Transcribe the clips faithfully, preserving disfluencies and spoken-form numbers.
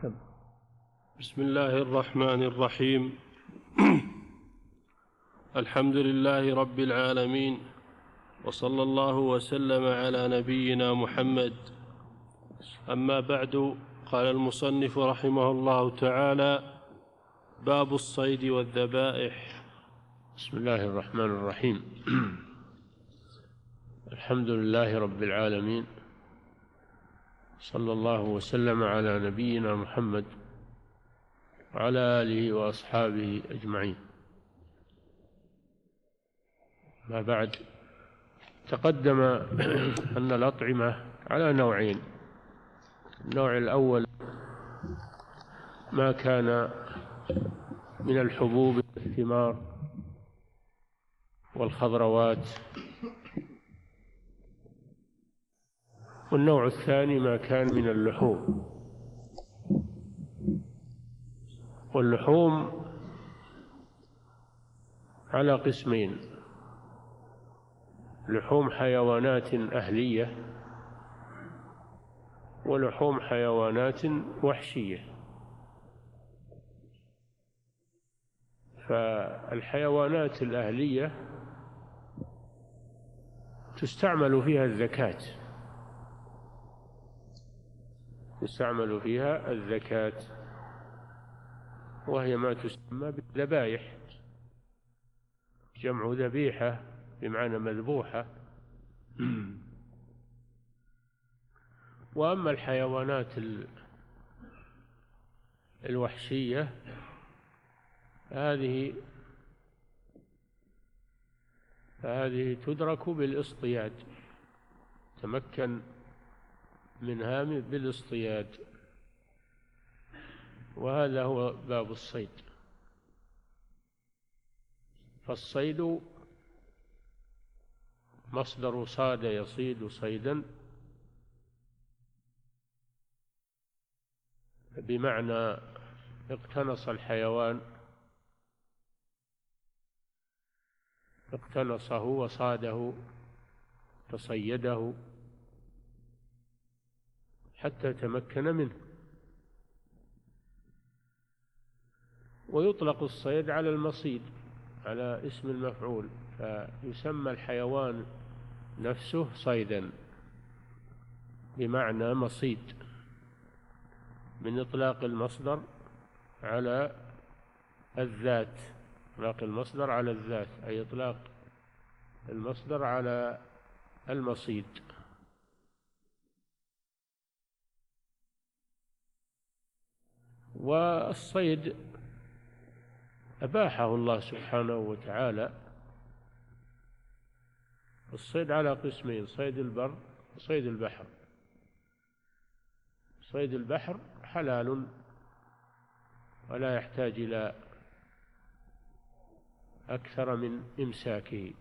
بسم الله الرحمن الرحيم. الحمد لله رب العالمين، وصلى الله وسلم على نبينا محمد. أما بعد، قال المصنف رحمه الله تعالى: باب الصيد والذبائح. بسم الله الرحمن الرحيم. الحمد لله رب العالمين، صلى الله وسلم على نبينا محمد وعلى آله وأصحابه أجمعين. ما بعد، تقدم أن الأطعمة على نوعين. النوع الأول ما كان من الحبوب والثمار والخضروات، والنوع الثاني ما كان من اللحوم. واللحوم على قسمين: لحوم حيوانات أهلية ولحوم حيوانات وحشية. فالحيوانات الأهلية تستعمل فيها الزكاة تستعمل فيها الزكاة وهي ما تسمى بالذبائح، جمع ذبيحة بمعنى مذبوحة. وأما الحيوانات الوحشية هذه فهذه تدرك بالاصطياد، تمكن منها بالاصطياد، وهذا هو باب الصيد. فالصيد مصدر صاد يصيد صيدا، بمعنى اقتنص الحيوان، اقتنصه وصاده، تصيده حتى تمكن منه. ويطلق الصيد على المصيد، على اسم المفعول، فيسمى الحيوان نفسه صيدا بمعنى مصيد، من إطلاق المصدر على الذات. إطلاق المصدر على الذات أي إطلاق المصدر على المصيد. والصيد أباحه الله سبحانه وتعالى. الصيد على قسمين: صيد البر وصيد البحر. صيد البحر حلال ولا يحتاج إلى أكثر من إمساكه.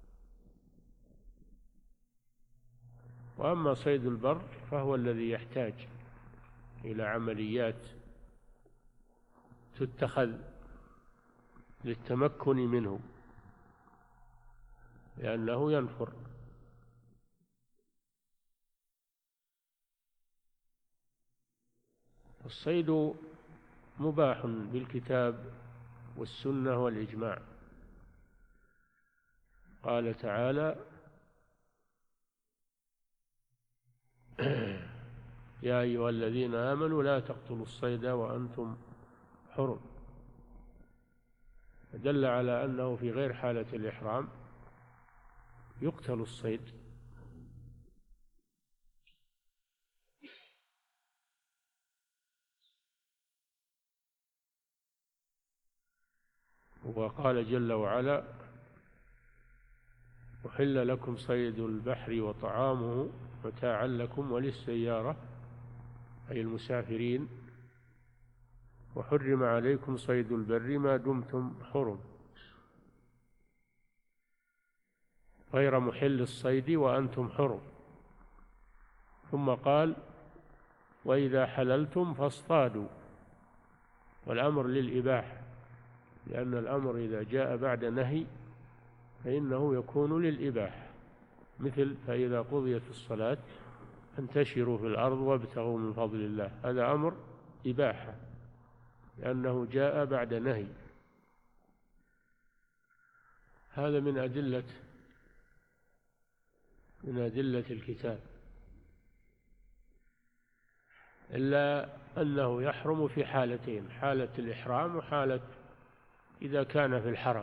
وأما صيد البر فهو الذي يحتاج إلى عمليات تتخذ للتمكن منه، لأنه ينفر. الصيد مباح بالكتاب والسنة والإجماع. قال تعالى: يا أيها الذين آمنوا لا تقتلوا الصيد وأنتم حرم. دل على أنه في غير حالة الإحرام يقتل الصيد. وقال جل وعلا: أحل لكم صيد البحر وطعامه متاعا لكم وللسيارة أي المسافرين، وحرم عليكم صيد البر ما دمتم حرم غير محل الصيد وأنتم حرم. ثم قال: وإذا حللتم فاصطادوا. والأمر للإباحة، لأن الأمر إذا جاء بعد نهي فإنه يكون للإباحة، مثل: فإذا قضيت الصلاة فانتشروا في الأرض وابتغوا من فضل الله. هذا أمر إباحة، لأنه جاء بعد نهي. هذا من أدلة من أدلة الكتاب، إلا أنه يحرم في حالتين: حالة الإحرام وحالة إذا كان في الحرم.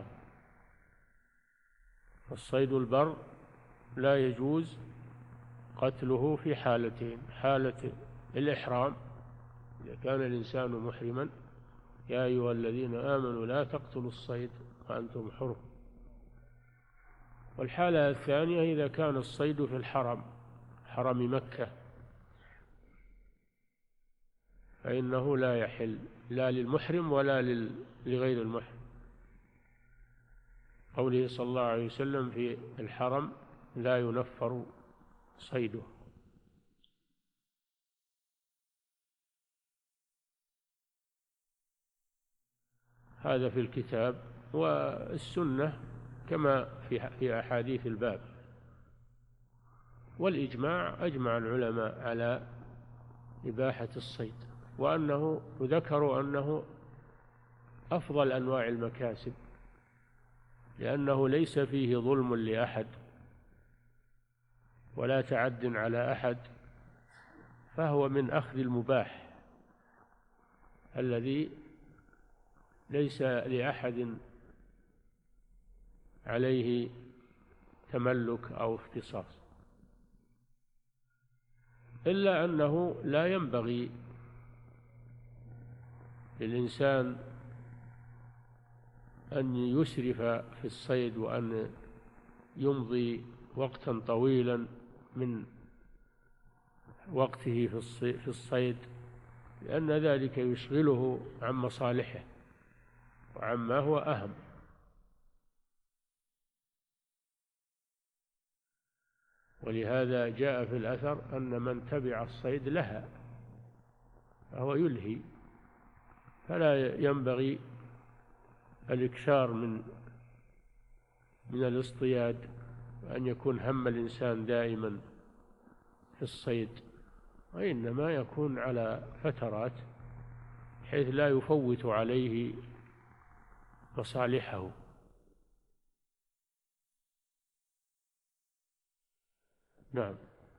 الصيد البر لا يجوز قتله في حالتين: حالة الإحرام إذا كان الإنسان محرما: يا أيها الذين آمنوا لا تقتلوا الصيد وأنتم حرم. والحالة الثانية إذا كان الصيد في الحرم، حرم مكة، فإنه لا يحل لا للمحرم ولا لغير المحرم. قوله صلى الله عليه وسلم في الحرم: لا ينفر صيده. هذا في الكتاب، والسنة كما في أحاديث الباب. والإجماع، أجمع العلماء على إباحة الصيد، وأنه ذكروا أنه أفضل أنواع المكاسب، لأنه ليس فيه ظلم لأحد ولا تعد على أحد، فهو من أخذ المباح الذي ليس لأحد عليه تملك أو اختصاص. إلا أنه لا ينبغي للإنسان أن يسرف في الصيد وأن يمضي وقتا طويلا من وقته في الصيد، لأن ذلك يشغله عن مصالحه وعما هو أهم. ولهذا جاء في الأثر أن من تبع الصيد لها فهو يلهي، فلا ينبغي الإكثار من من الاصطياد، وأن يكون هم الإنسان دائما في الصيد، وإنما يكون على فترات حيث لا يفوت عليه مصالحه. نعم.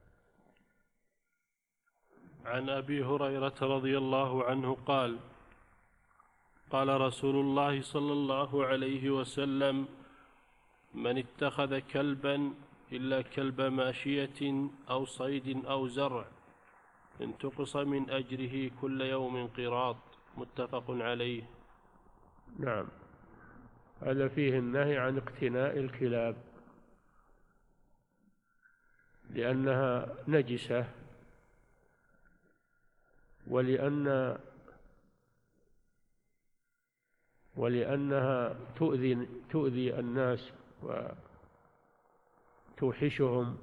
عن أبي هريرة رضي الله عنه قال: قال رسول الله صلى الله عليه وسلم: من اتخذ كلبا إلا كلب ماشية أو صيد أو زرع انتقص من أجره كل يوم قيراط. متفق عليه. نعم. هذا فيه النهي عن اقتناء الكلاب، لأنها نجسة، ولأن ولأنها تؤذي تؤذي الناس وتوحشهم،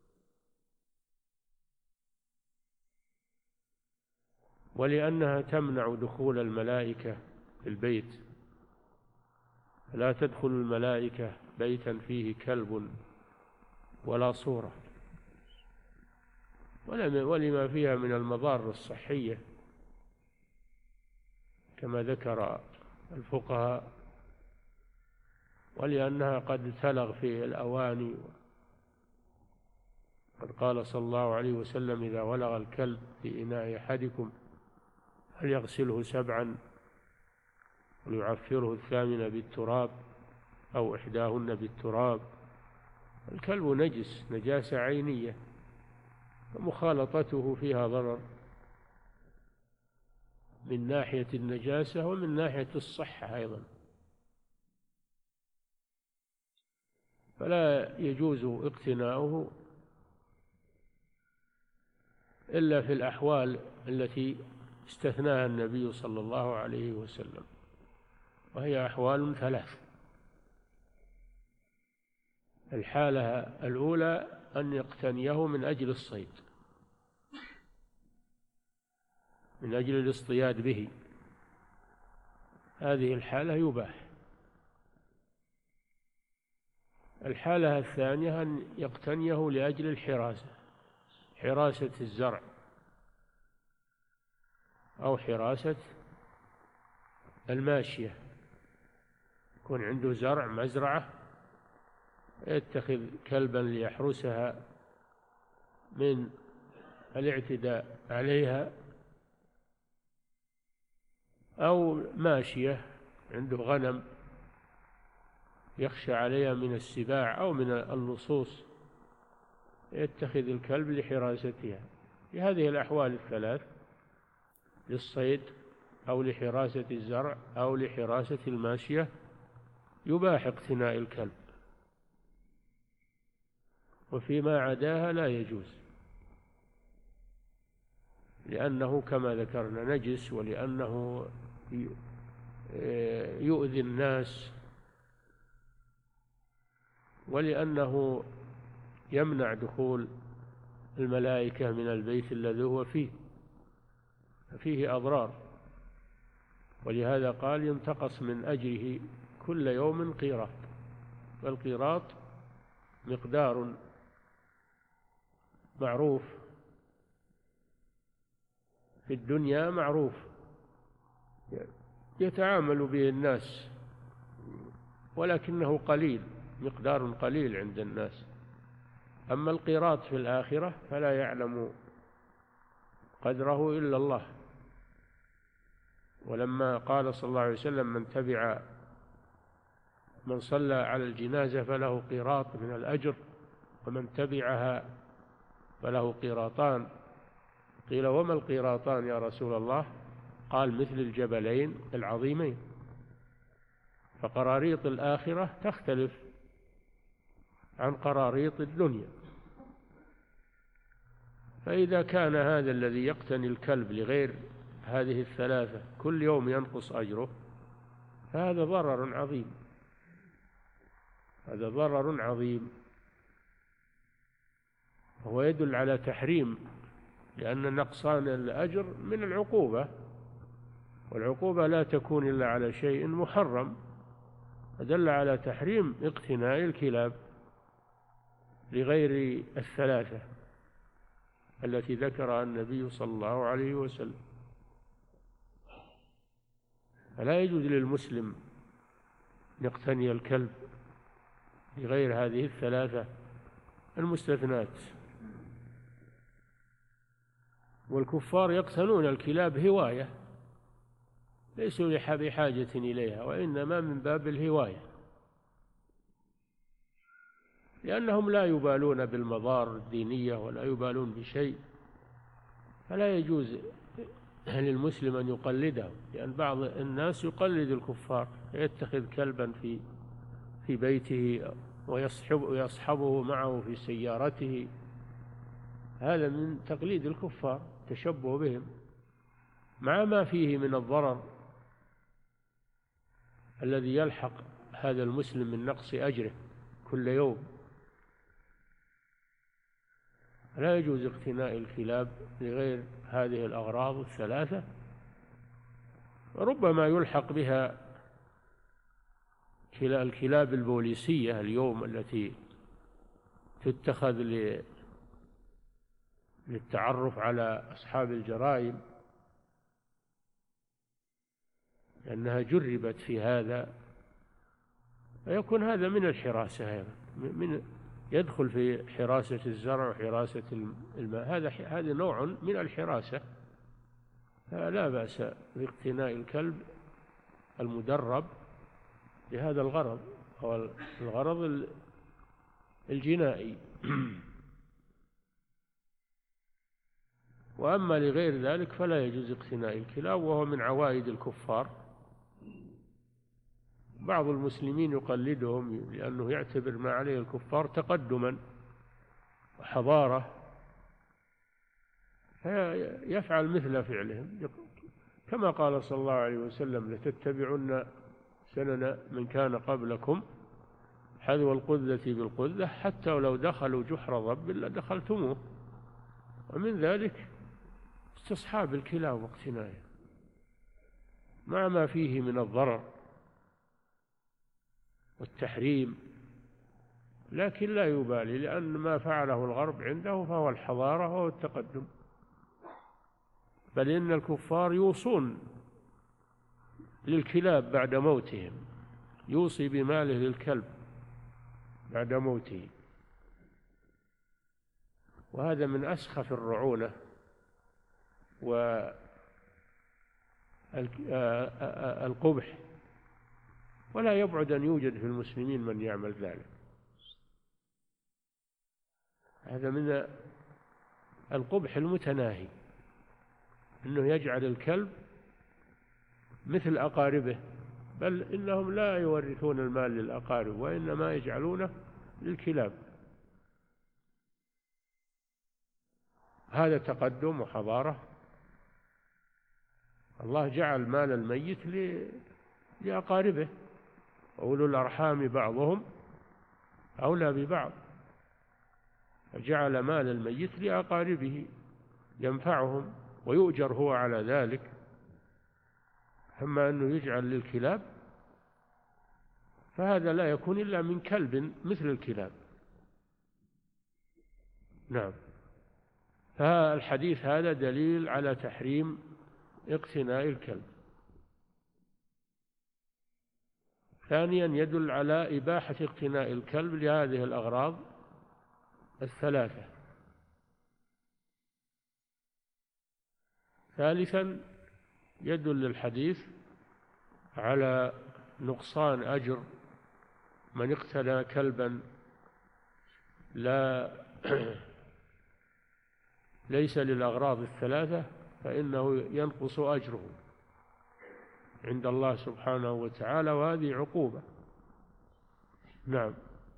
ولأنها تمنع دخول الملائكة في البيت. لا تدخل الملائكة بيتا فيه كلب ولا صورة، ولما فيها من المضار الصحية كما ذكر الفقهاء، ولأنها قد تلغ في الأواني. قد قال صلى الله عليه وسلم: إذا ولغ الكلب في إناء أحدكم فليغسله سبعا وليعفره الثامن بالتراب أو إحداهن بالتراب. الكلب نجس، نجاسة عينية، ومخالطته فيها ضرر من ناحية النجاسة ومن ناحية الصحة أيضا. فلا يجوز اقتناؤه إلا في الأحوال التي استثناها النبي صلى الله عليه وسلم، وهي أحوال ثلاث. الحالة الأولى أن يقتنيه من أجل الصيد، من أجل الاصطياد به، هذه الحالة يباح. الحالة الثانية أن يقتنيه لأجل الحراسة، حراسة الزرع، أو حراسة الماشية، يكون عنده زرع مزرعة يتخذ كلبا ليحرسها من الاعتداء عليها، أو ماشية عنده غنم يخشى عليها من السباع أو من اللصوص يتخذ الكلب لحراستها. في هذه الأحوال الثلاث، للصيد أو لحراسة الزرع أو لحراسة الماشية، يباح اقتناء الكلب، وفيما عداها لا يجوز، لأنه كما ذكرنا نجس، ولأنه يؤذي الناس، ولأنه يمنع دخول الملائكة من البيت الذي هو فيه، فيه أضرار. ولهذا قال ينتقص من أجره كل يوم قيراط، والقيراط مقدار معروف في الدنيا، معروف يتعامل به الناس، ولكنه قليل، مقدار قليل عند الناس. أما القيراط في الآخرة فلا يعلم قدره إلا الله. ولما قال صلى الله عليه وسلم من تبع من صلى على الجنازة فله قيراط من الأجر، ومن تبعها فله قيراطان، قيل وما القيراطان يا رسول الله؟ قال مثل الجبلين العظيمين. فقراريط الآخرة تختلف عن قراريط الدنيا. فإذا كان هذا الذي يقتني الكلب لغير هذه الثلاثة كل يوم ينقص أجره، فهذا ضرر عظيم، هذا ضرر عظيم، هو يدل على تحريم، لأن نقصان الأجر من العقوبة، والعقوبة لا تكون إلا على شيء محرم، فدل على تحريم اقتناء الكلاب لغير الثلاثة التي ذكرها النبي صلى الله عليه وسلم. فلا يجوز للمسلم أن يقتني الكلب لغير هذه الثلاثة المستثنات. والكفار يقتنون الكلاب هواية، ليسوا بحاجة إليها، وإنما من باب الهواية، لأنهم لا يبالون بالمضار الدينية ولا يبالون بشيء. فلا يجوز للمسلم أن يقلدهم، لأن بعض الناس يقلد الكفار، يتخذ كلبا في في بيته ويصحب ويصحبه معه في سيارته، هذا من تقليد الكفار، تشبه بهم، مع ما فيه من الضرر الذي يلحق هذا المسلم من نقص أجره كل يوم. لا يجوز اقتناء الكلاب لغير هذه الأغراض الثلاثة، ربما يلحق بها الكلاب البوليسية اليوم التي تتخذ للتعرف على أصحاب الجرائم، لأنها جربت في هذا، فيكون هذا من الحراسة، من يدخل في حراسة الزرع وحراسة الماء، هذا هذا نوع من الحراسة، فلا بأس باقتناء الكلب المدرب لهذا الغرض، هو الغرض الجنائي. وأما لغير ذلك فلا يجوز اقتناء الكلاب، وهو من عوائد الكفار. بعض المسلمين يقلدهم لأنه يعتبر ما عليه الكفار تقدما وحضارة، فيفعل مثل فعلهم، كما قال صلى الله عليه وسلم لتتبعن سنن من كان قبلكم حذو القذة بالقذة حتى ولو دخلوا جحر ضب لدخلتموه. ومن ذلك استصحاب الكلاب واقتنائها مع ما فيه من الضرر والتحريم، لكن لا يبالي، لأن ما فعله الغرب عنده فهو الحضارة وهو التقدم. بل إن الكفار يوصون للكلاب بعد موتهم، يوصي بماله للكلب بعد موته، وهذا من أسخف الرعونة والقبح، ولا يبعد أن يوجد في المسلمين من يعمل ذلك. هذا من القبح المتناهي، أنه يجعل الكلب مثل أقاربه، بل إنهم لا يورثون المال للأقارب، وإنما يجعلونه للكلاب. هذا تقدم وحضارة. الله جعل مال الميت لأقاربه، أولو الأرحام بعضهم أولى ببعض، فجعل مال الميت لأقاربه ينفعهم ويؤجر هو على ذلك. أما أنه يجعل للكلاب فهذا لا يكون إلا من كلب مثل الكلاب. نعم. فالحديث هذا دليل على تحريم اقتناء الكلب. ثانيا يدل على إباحة اقتناء الكلب لهذه الأغراض الثلاثة. ثالثا يدل الحديث على نقصان أجر من اقتنى كلبا لا ليس للأغراض الثلاثة، فإنه ينقص أجره عند الله سبحانه وتعالى، وهذه عقوبة. نعم.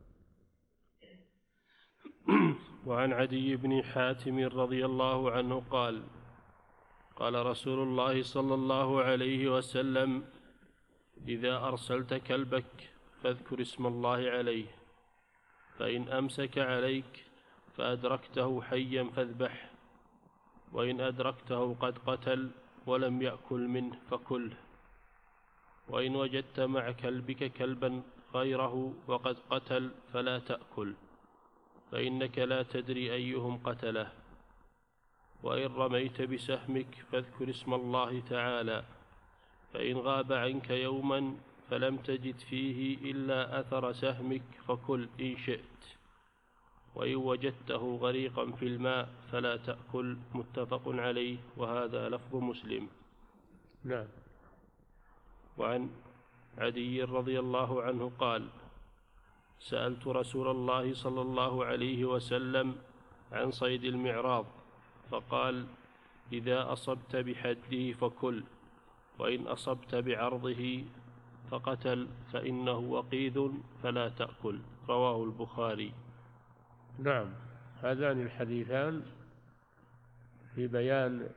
وعن عدي بن حاتم رضي الله عنه قال: قال رسول الله صلى الله عليه وسلم: إذا أرسلت كلبك فاذكر اسم الله عليه، فإن أمسك عليك فأدركته حيا فاذبح، وإن أدركته قد قتل ولم يأكل منه فكله، وإن وجدت مع كلبك كلبا غيره وقد قتل فلا تأكل، فإنك لا تدري أيهم قتله، وإن رميت بسهمك فاذكر اسم الله تعالى، فإن غاب عنك يوما فلم تجد فيه إلا أثر سهمك فكل إن شئت، وإن وجدته غريقا في الماء فلا تأكل. متفق عليه، وهذا لفظ مسلم. نعم. وعن عدي رضي الله عنه قال: سألت رسول الله صلى الله عليه وسلم عن صيد المعراض، فقال: إذا أصبت بحده فكل، وإن أصبت بعرضه فقتل فإنه وقيد فلا تأكل. رواه البخاري. نعم. هذان الحديثان في بيان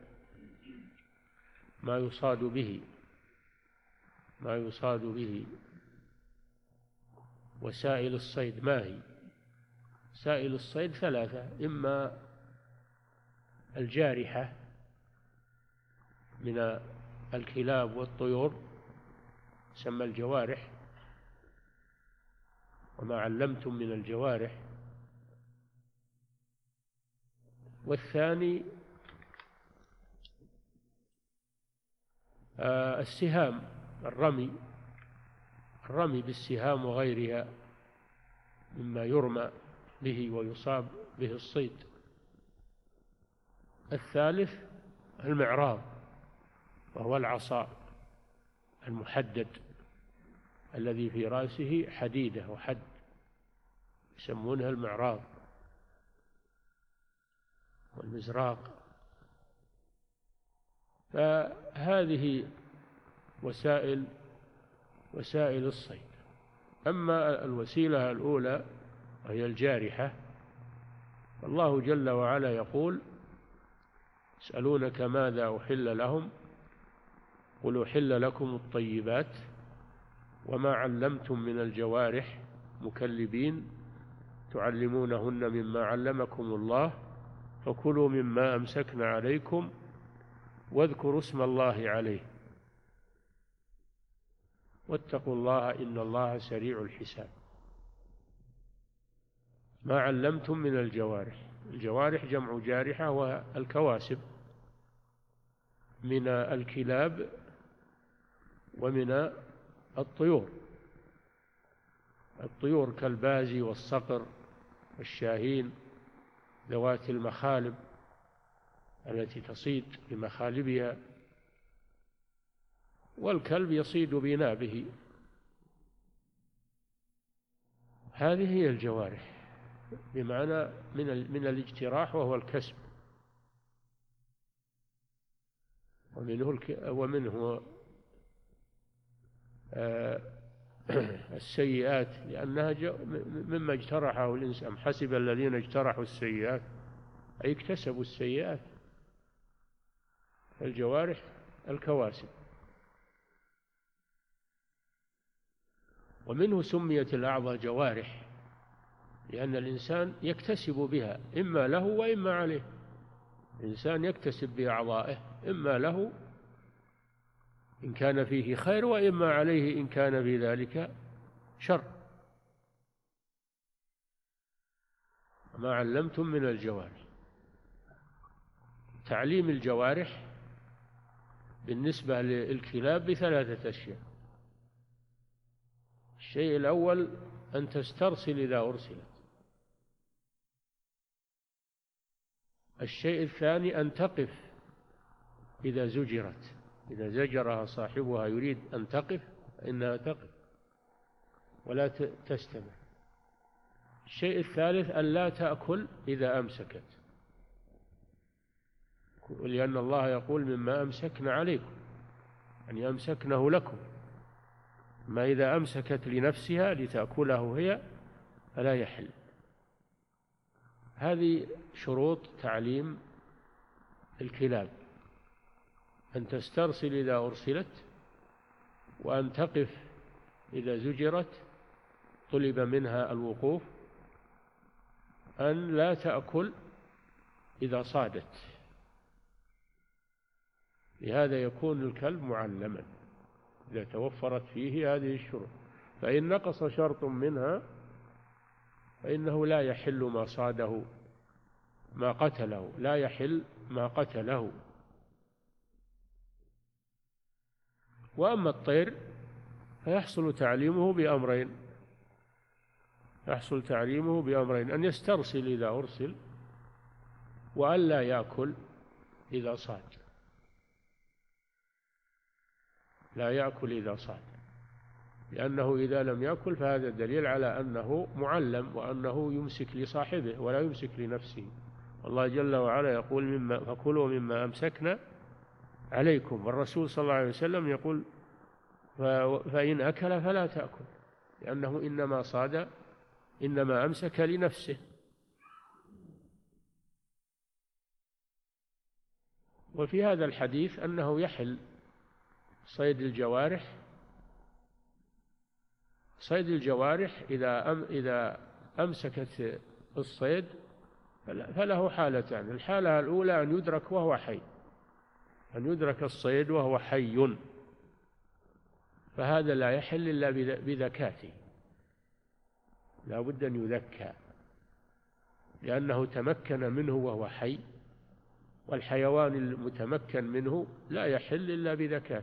ما يصاد به ما يصاد به وسائل الصيد. ما هي وسائل الصيد؟ ثلاثة: إما الجارحة من الكلاب والطيور تسمى الجوارح، وما علمتم من الجوارح. والثاني آه السهام، الرمي الرمي بالسهام وغيرها مما يرمى به ويصاب به الصيد. الثالث المعراض، وهو العصا المحدد الذي في رأسه حديدة وحد، يسمونها المعراض والمزراق. فهذه وسائل وسائل الصيد. أما الوسيلة الأولى وهي الجارحة، الله جل وعلا يقول: يسألونك ماذا أحل لهم قل أحل لكم الطيبات وما علمتم من الجوارح مكلبين تعلمونهن مما علمكم الله فكلوا مما أمسكن عليكم واذكروا اسم الله عليه واتقوا الله إن الله سريع الحساب. ما علمتم من الجوارح، الجوارح جمع جارحة والكواسب، من الكلاب ومن الطيور. الطيور كالبازي والصقر والشاهين ذوات المخالب التي تصيد بمخالبها، والكلب يصيد بنابه. هذه هي الجوارح بمعنى من من الاجتراح وهو الكسب، ومنه ومنه السيئات، لأنها مما اجترحه الإنسان. حسب الذين اجترحوا السيئات أي اكتسبوا السيئات. الجوارح الكواسب. ومنه سميت الأعضاء جوارح، لأن الإنسان يكتسب بها إما له وإما عليه. الإنسان يكتسب بأعضائه إما له إن كان فيه خير، وإما عليه إن كان في ذلك شر. ما علمتم من الجوارح. تعليم الجوارح بالنسبة للكلاب بثلاثة أشياء. الشيء الأول أن تسترسل إذا أرسلت. الشيء الثاني أن تقف إذا زجرت، إذا زجرها صاحبها يريد أن تقف فإنها تقف ولا تستمع. الشيء الثالث أن لا تأكل إذا أمسكت، لأن الله يقول مما أمسكن عليكم، يعني أمسكنه لكم. ما إذا أمسكت لنفسها لتأكله هي فلا يحل. هذه شروط تعليم الكلاب: أن تسترسل إذا أرسلت، وأن تقف إذا زجرت طلب منها الوقوف، أن لا تأكل إذا صادت. لهذا يكون الكلب معلما إذا توفرت فيه هذه الشروط. فإن نقص شرط منها فإنه لا يحل ما صاده ما قتله، لا يحل ما قتله. وأما الطير فيحصل تعليمه بأمرين يحصل تعليمه بأمرين: أن يسترسل إذا أرسل، وأن لا يأكل إذا صاد. لا يأكل إذا صاد، لأنه إذا لم يأكل فهذا دليل على أنه معلم، وأنه يمسك لصاحبه ولا يمسك لنفسه. الله جل وعلا يقول: مما فكلوا مما أمسكنا عليكم. والرسول صلى الله عليه وسلم يقول: فإن أكل فلا تأكل، لأنه إنما صاد إنما أمسك لنفسه. وفي هذا الحديث أنه يحل صيد الجوارح. صيد الجوارح إذا أم إذا أمسكت الصيد فله حالتان: الحالة الأولى أن يدرك وهو حي، أن يدرك الصيد وهو حي، فهذا لا يحل إلا بذكاته، لا بد أن يذكى، لأنه تمكن منه وهو حي، والحيوان المتمكن منه لا يحل إلا بذكاة.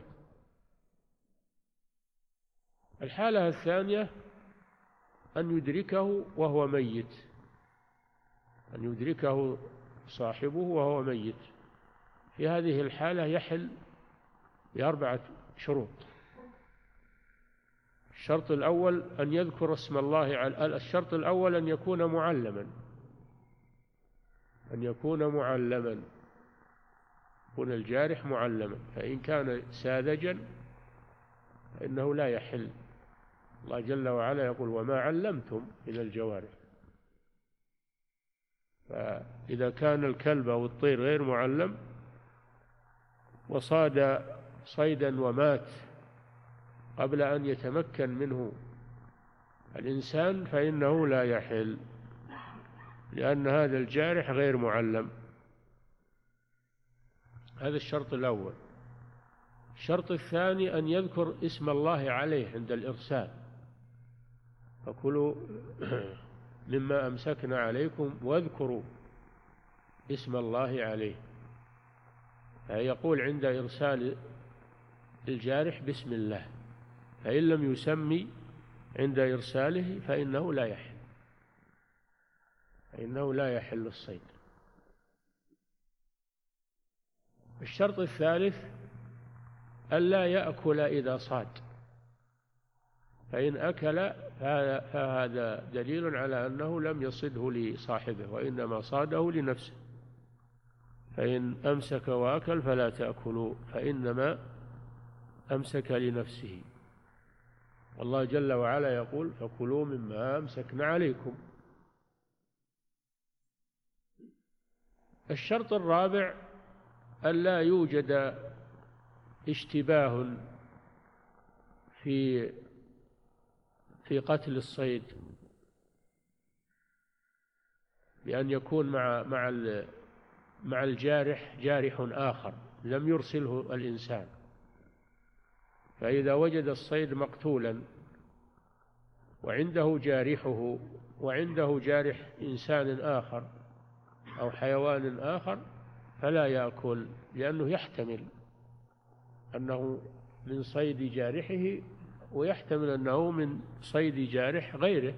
الحالة الثانية أن يدركه وهو ميت، أن يدركه صاحبه وهو ميت. في هذه الحالة يحل بأربعة شروط. الشرط الأول أن يذكر اسم الله على الشرط الأول أن يكون معلما أن يكون معلما يكون الجارح معلما. فإن كان ساذجا فإنه لا يحل. الله جل وعلا يقول: وما علمتم من الجوارح. فإذا كان الكلب أو الطير غير معلم وصاد صيدا ومات قبل أن يتمكن منه الإنسان فإنه لا يحل، لأن هذا الجارح غير معلم. هذا الشرط الأول. الشرط الثاني أن يذكر اسم الله عليه عند الإرسال: فكلوا مما أمسكنا عليكم واذكروا اسم الله عليه. يقول عند إرسال الجارح بسم الله، فإن لم يسمي عند إرساله فإنه لا يحل، فإنه لا يحل الصيد. الشرط الثالث ألا يأكل إذا صاد، فإن أكل فهذا دليل على أنه لم يصده لصاحبه وإنما صاده لنفسه. فإن أمسك وأكل فلا تأكلوا، فإنما أمسك لنفسه. الله جل وعلا يقول فكلوا مما أمسكنا عليكم. الشرط الرابع ألا يوجد اشتباه في في قتل الصيد، بأن يكون مع مع مع الجارح جارح آخر لم يرسله الإنسان. فإذا وجد الصيد مقتولا وعنده جارحه وعنده جارح إنسان آخر أو حيوان آخر فلا يأكل، لأنه يحتمل أنه من صيد جارحه ويحتمل أنه من صيد جارح غيره،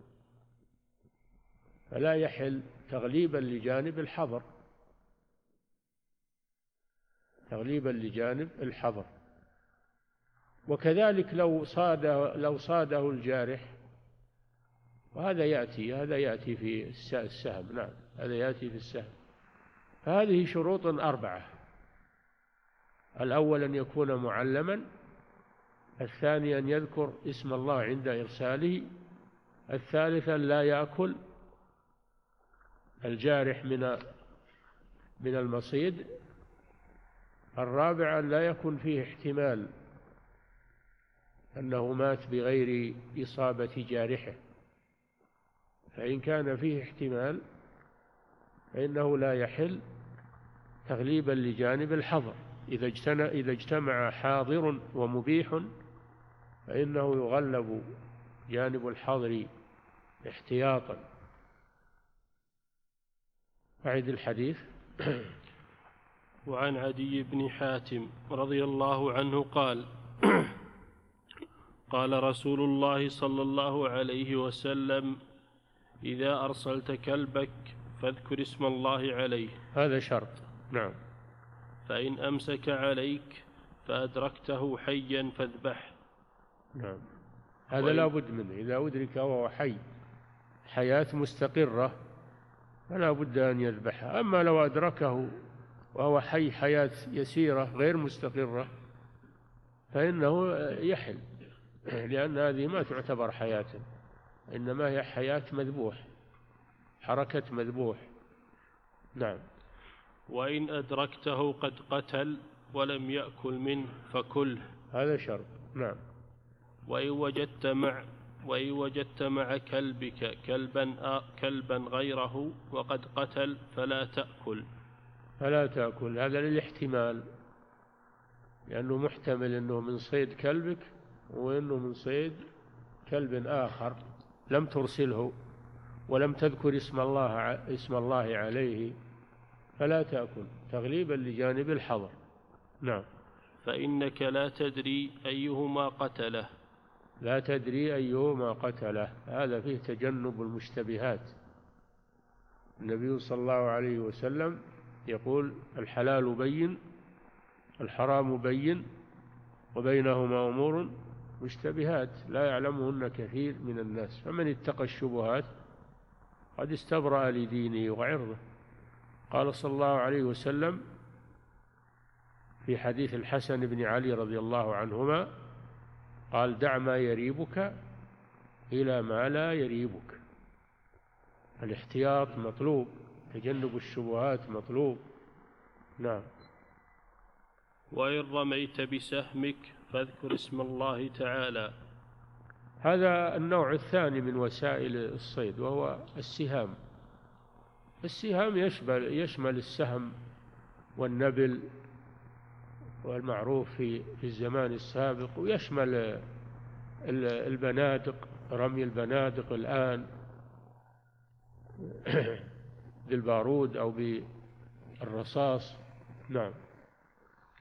فلا يحل تغليبا لجانب الحظر، تغليبا لجانب الحظر. وكذلك لو صاده لو صاده الجارح، وهذا يأتي هذا يأتي في السهم، نعم هذا يأتي في السهم. فهذه شروط أربعة: الأول أن يكون معلما، الثاني أن يذكر اسم الله عند إرساله، الثالث أن لا يأكل الجارح من من المصيد، الرابع أن لا يكون فيه احتمال أنه مات بغير إصابة جارحه، فإن كان فيه احتمال فإنه لا يحل تغليبا لجانب الحظر. إذا اجتمع إذا اجتمع حاضر ومبيح فإنه يغلب جانب الحظر احتياطا. أعد الحديث. وعن عدي بن حاتم رضي الله عنه قال قال رسول الله صلى الله عليه وسلم: إذا أرسلت كلبك فاذكر اسم الله عليه. هذا شرط، نعم. فإن أمسك عليك فأدركته حيا فاذبحه. نعم، هذا لا بد منه. إذا أدرك وهو حي حياة مستقرة فلا بد أن يذبحه. أما لو أدركه وهو حي حياة يسيرة غير مستقرة فإنه يحل، لأن هذه ما تعتبر حياة، إنما هي حياة مذبوح، حركة مذبوح. نعم. وإن أدركته قد قتل ولم يأكل منه فكله. هذا شرط، نعم. وإن وجدت مع وإن وجدت مع كلبك كلبا كلبا غيره وقد قتل فلا تأكل. فلا تأكل، هذا للاحتمال، لأنه محتمل أنه من صيد كلبك وأنه من صيد كلب آخر لم ترسله ولم تذكر اسم الله اسم الله عليه، فلا تأكل تغليبا لجانب الحظر. نعم. فإنك لا تدري أيهما قتله. لا تدري أيهما قتله، هذا فيه تجنب المشتبهات. النبي صلى الله عليه وسلم يقول: الحلال بين الحرام بين وبينهما أمور مشتبهات لا يعلمهن كثير من الناس، فمن اتقى الشبهات قد استبرأ لدينه وعرضه. قال صلى الله عليه وسلم في حديث الحسن بن علي رضي الله عنهما قال: دع ما يريبك إلى ما لا يريبك. الاحتياط مطلوب، تجنب الشبهات مطلوب. نعم. وإن رميت بسهمك فاذكر اسم الله تعالى. هذا النوع الثاني من وسائل الصيد، وهو السهام. السهام يشمل يشمل السهم والنبل، والمعروف في في الزمان السابق، ويشمل البنادق، رمي البنادق الآن بالبارود أو بالرصاص. نعم.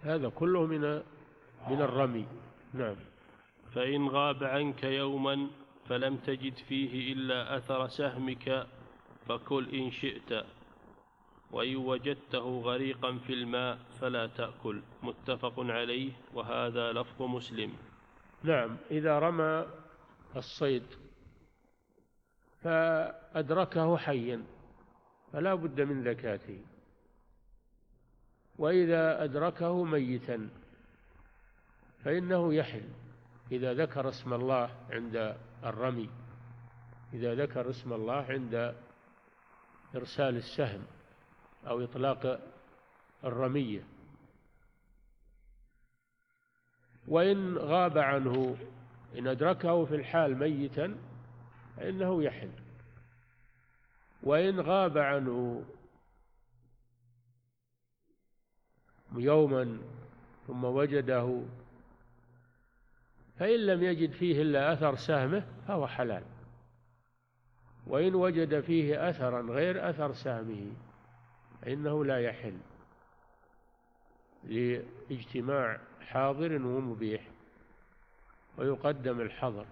هذا كله من من الرمي. نعم. فإن غاب عنك يوما فلم تجد فيه إلا أثر سهمك فكل إن شئت، وإن وجدته غريقا في الماء فلا تأكل. متفق عليه، وهذا لفظ مسلم. نعم. إذا رمى الصيد فأدركه حيا فلا بد من زكاته، وإذا أدركه ميتا فإنه يحل إذا ذكر اسم الله عند الرمي، إذا ذكر اسم الله عند إرسال السهم أو إطلاق الرمية. وإن غاب عنه، إن أدركه في الحال ميتا فإنه يحل. وإن غاب عنه يوما ثم وجده فإن لم يجد فيه إلا أثر سهمه فهو حلال، وإن وجد فيه أثرا غير أثر سهمه فإنه لا يحل لاجتماع حاضر ومبيح، ويقدم الحظر.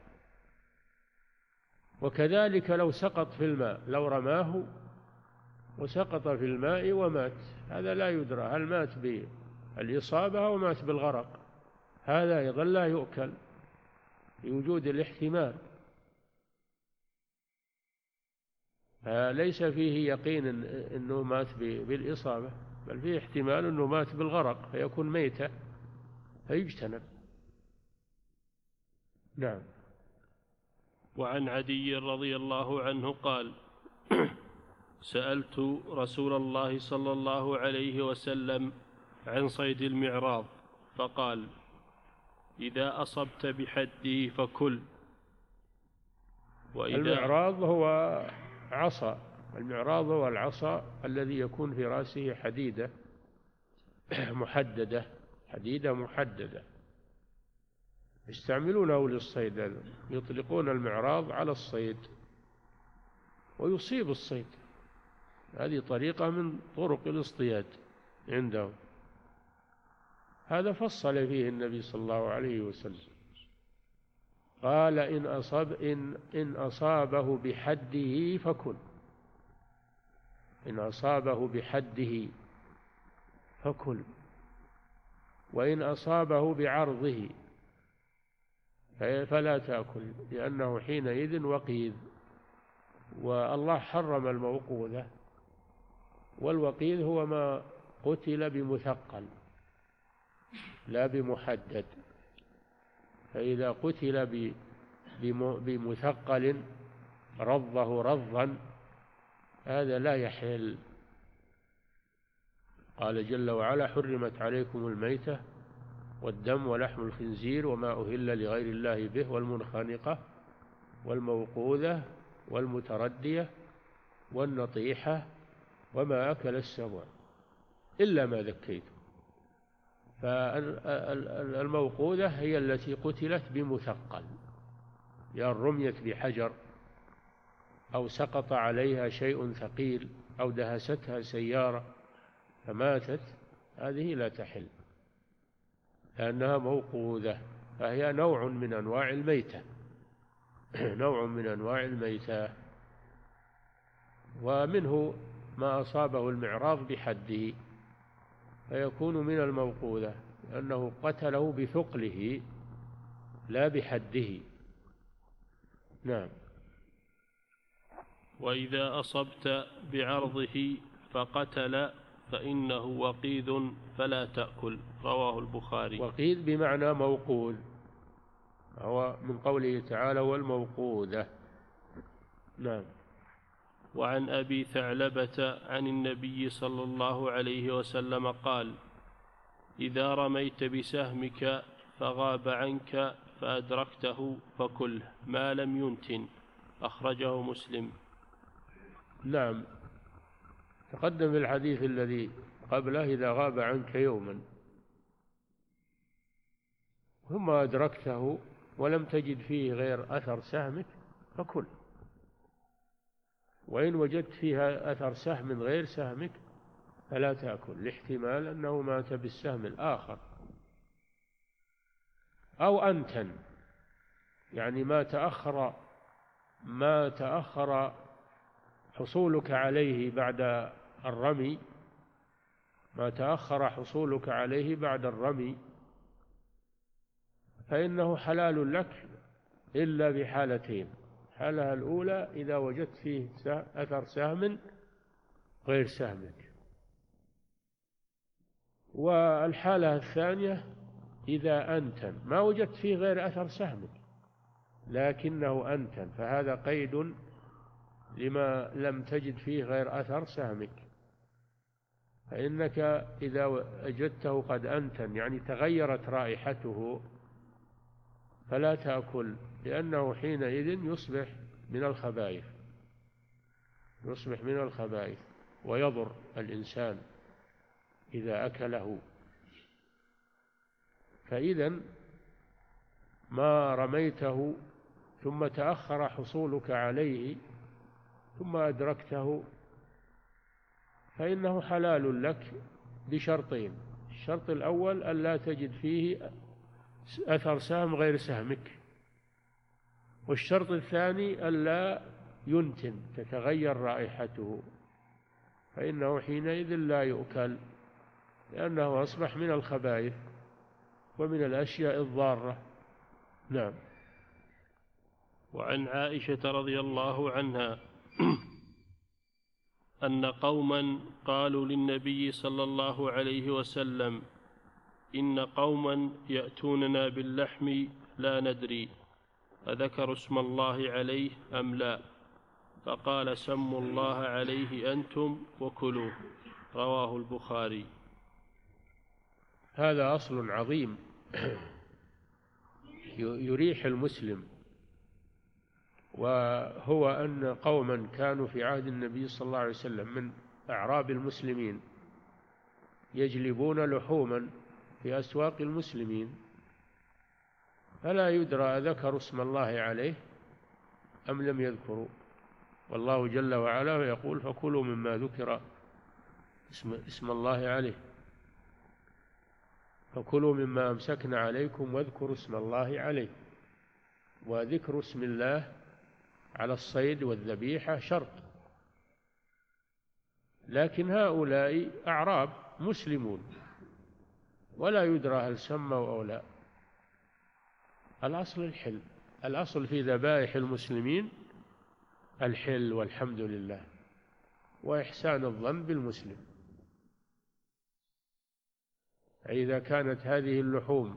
وكذلك لو سقط في الماء، لو رماه وسقط في الماء ومات، هذا لا يدرى هل مات بالإصابة أو مات بالغرق، هذا أيضا لا يؤكل لوجود الاحتمال، ليس فيه يقين أنه مات بالإصابة، بل فيه احتمال أنه مات بالغرق فيكون ميتا فيجتنب. نعم. وعن عدي رضي الله عنه قال: سألت رسول الله صلى الله عليه وسلم عن صيد المعراض فقال: إذا أصبت بحده فكل. وإذا المعراض هو عصا، المعراض هو العصا الذي يكون في رأسه حديدة محددة، حديدة محددة يستعملونه للصيد، يطلقون المعراض على الصيد ويصيب الصيد. هذه طريقة من طرق الاصطياد عندهم. هذا فصل فيه النبي صلى الله عليه وسلم، قال: إن أصاب إن إن أصابه بحده فكل، إن أصابه بحده فكل، وإن أصابه بعرضه فلا تأكل، لأنه حينئذ وقيذ، والله حرم الموقوذة، والوقيذ هو ما قتل بمثقل لا بمحدد، فإذا قتل بمثقل رضه رضا هذا لا يحل. قال جل وعلا: حرمت عليكم الميتة والدم ولحم الخنزير وما أهل لغير الله به والمنخنقة والموقوذة والمتردية والنطيحة وما أكل السبع إلا ما ذكيتم. فالموقوذة هي التي قتلت بمثقل، يعني رميت بحجر أو سقط عليها شيء ثقيل أو دهستها سيارة فماتت، هذه لا تحل لأنها موقوذة، فهي نوع من أنواع الميتة نوع من أنواع الميتة. ومنه ما أصابه المعراض بحده فيكون من الموقوذة، لأنه قتله بثقله لا بحده. نعم. وإذا أصبت بعرضه فقتل فإنه وقيذ فلا تأكل. رواه البخاري. وقيذ بمعنى موقوذ، هو من قوله تعالى: والموقوذة. نعم. وعن أبي ثعلبة عن النبي صلى الله عليه وسلم قال: إذا رميت بسهمك فغاب عنك فأدركته فكله ما لم ينتن. أخرجه مسلم. نعم. تقدم في الحديث الذي قبله: إذا غاب عنك يوما ثم أدركته ولم تجد فيه غير أثر سهمك فكل، وإن وجدت فيها أثر سهم غير سهمك فلا تأكل، لاحتمال أنه مات بالسهم الآخر. أو أنتن، يعني ما تأخر ما تأخر حصولك عليه بعد الرمي ما تأخر حصولك عليه بعد الرمي فإنه حلال لك إلا بحالتين: الحالة الأولى إذا وجدت فيه أثر سهم غير سهمك، والحالة الثانية إذا أنتن ما وجدت فيه غير أثر سهمك لكنه أنتن، فهذا قيد لما لم تجد فيه غير أثر سهمك. فإنك إذا وجدته قد أنتن يعني تغيرت رائحته فلا تأكل، لأنه حينئذ يصبح من الخبائث يصبح من الخبائث ويضر الإنسان إذا أكله. فإذا ما رميته ثم تأخر حصولك عليه ثم أدركته فإنه حلال لك بشرطين: الشرط الأول ألا تجد فيه أثر سهم غير سهمك، والشرط الثاني ألا ينتن تتغير رائحته، فإنه حينئذ لا يؤكل لأنه أصبح من الخبائث ومن الأشياء الضارة. نعم. وعن عائشة رضي الله عنها أن قوما قالوا للنبي صلى الله عليه وسلم: إن قوما يأتوننا باللحم لا ندري أذكروا اسم الله عليه أم لا، فقال: سموا الله عليه أنتم وكلوه. رواه البخاري. هذا أصل عظيم يريح المسلم، وهو أن قوما كانوا في عهد النبي صلى الله عليه وسلم من أعراب المسلمين يجلبون لحوما في أسواق المسلمين، فلا يدرى أذكروا اسم الله عليه أم لم يذكروا، والله جل وعلا يقول: فكلوا مما ذكر اسم, اسم الله عليه فكلوا مما أمسكنا عليكم واذكروا اسم الله عليه. وذكر اسم الله على الصيد والذبيحة شرط، لكن هؤلاء أعراب مسلمون ولا يدرى هل سموا أو لا. الأصل الحل، الأصل في ذبائح المسلمين الحل والحمد لله وإحسان الظن بالمسلم. إذا كانت هذه اللحوم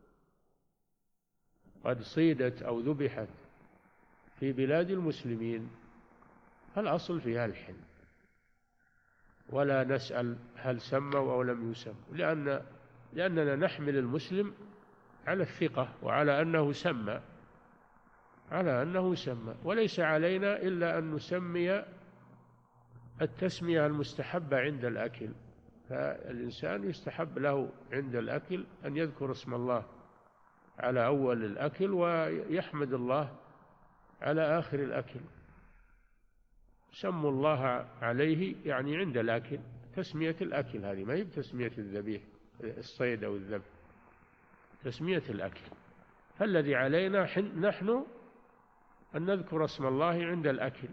قد صيدت أو ذبحت في بلاد المسلمين فالأصل فيها الحل، ولا نسأل هل سموا أو لم يسموا، لأن لأننا نحمل المسلم على الثقة وعلى أنه سمى على أنه سمى وليس علينا إلا أن نسمي التسمية المستحبة عند الأكل. فالإنسان يستحب له عند الأكل أن يذكر اسم الله على أول الأكل ويحمد الله على آخر الأكل. سموا الله عليه يعني عند الأكل، تسمية الأكل، هذه ما هي بتسمية الذبيح الصيد أو الذبح، تسمية الأكل. فالذي علينا نحن أن نذكر اسم الله عند الأكل،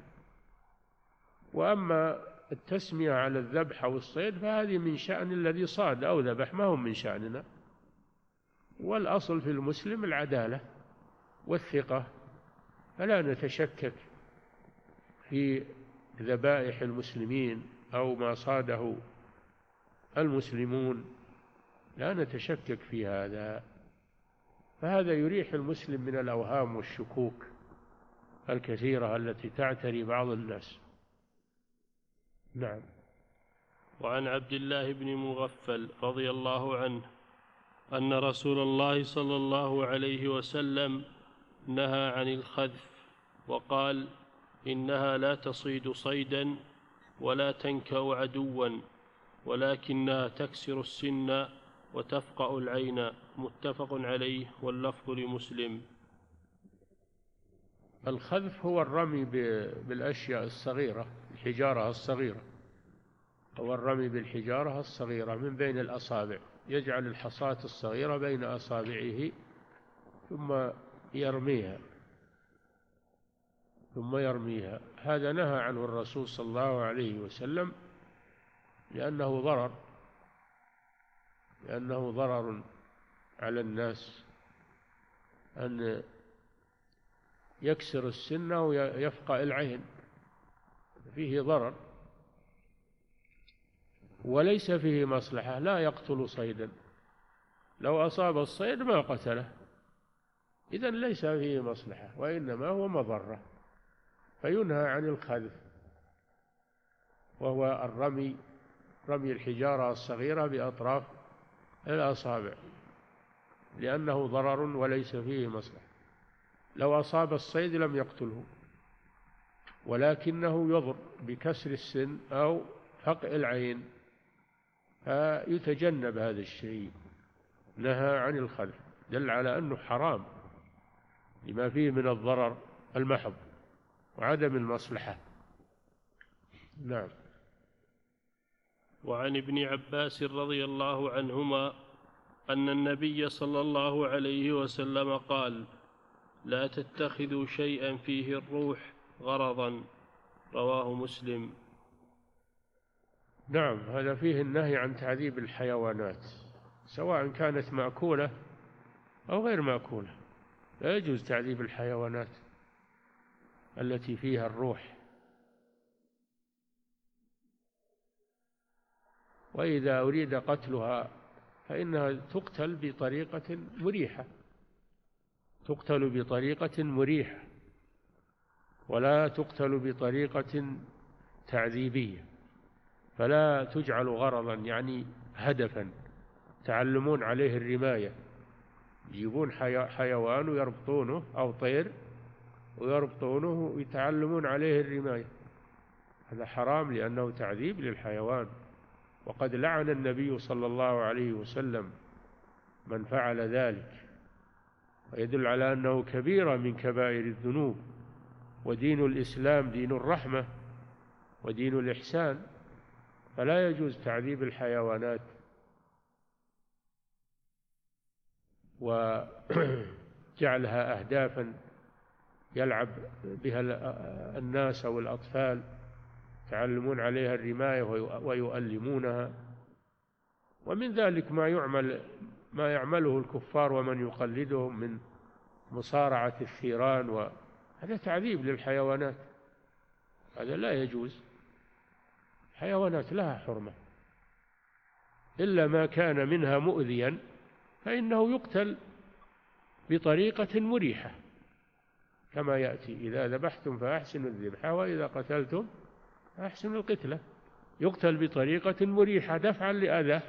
وأما التسمية على الذبح أو الصيد فهذه من شأن الذي صاد أو ذبح، ما هم من شأننا. والأصل في المسلم العدالة والثقة، فلا نتشكك في ذبائح المسلمين أو ما صاده المسلمون، لا نتشكك في هذا، فهذا يريح المسلم من الأوهام والشكوك الكثيرة التي تعتري بعض الناس. نعم. وعن عبد الله بن مغفل رضي الله عنه أن رسول الله صلى الله عليه وسلم نهى عن الخذف وقال: إنها لا تصيد صيدا ولا تنكأ عدوا ولكنها تكسر السن وتفقأ العين. متفق عليه واللفظ لمسلم. الخذف هو الرمي بالأشياء الصغيرة، الحجارة الصغيرة، هو الرمي بالحجارة الصغيرة من بين الأصابع، يجعل الحصاة الصغيرة بين أصابعه ثم يرميها ثم يرميها هذا نهى عنه الرسول صلى الله عليه وسلم لأنه ضرر لأنه ضرر على الناس أن يكسر السن ويفقأ العين، فيه ضرر وليس فيه مصلحة، لا يقتل صيدا، لو أصاب الصيد ما قتله، إذن ليس فيه مصلحة وإنما هو مضرة، فينهى عن الخذف وهو الرمي رمي الحجارة الصغيرة بأطراف الأصابع لأنه ضرر وليس فيه مصلحة. لو أصاب الصيد لم يقتله ولكنه يضر بكسر السن أو فقع العين، فيتجنب هذا الشيء، نهى عن الخذف، دل على أنه حرام لما فيه من الضرر المحض وعدم المصلحة. نعم. وعن ابن عباس رضي الله عنهما أن النبي صلى الله عليه وسلم قال: لا تتخذوا شيئا فيه الروح غرضا، رواه مسلم. نعم، هذا فيه النهي عن تعذيب الحيوانات سواء كانت مأكولة أو غير مأكولة، لا يجوز تعذيب الحيوانات التي فيها الروح، وإذا أريد قتلها فإنها تقتل بطريقة مريحة تقتل بطريقة مريحة ولا تقتل بطريقة تعذيبية، فلا تجعل غرضا يعني هدفا تعلمون عليه الرماية، يجيبون حيوان ويربطونه أو طير ويربطونه ويتعلمون عليه الرماية، هذا حرام لأنه تعذيب للحيوان، وقد لعن النبي صلى الله عليه وسلم من فعل ذلك، ويدل على أنه كبيرة من كبائر الذنوب، ودين الإسلام دين الرحمة ودين الإحسان، فلا يجوز تعذيب الحيوانات وجعلها أهدافا يلعب بها الناس أو الأطفال، يتعلمون عليها الرماية ويؤلمونها. ومن ذلك ما يعمل ما يعمله الكفار ومن يقلدهم من مصارعة الثيران، وهذا تعذيب للحيوانات، هذا لا يجوز. الحيوانات لها حرمة، إلا ما كان منها مؤذيا فإنه يقتل بطريقة مريحة كما يأتي: إذا ذبحتم فأحسنوا الذبحة وإذا قتلتم فأحسنوا القتلة، يقتل بطريقة مريحة دفعا لأذى،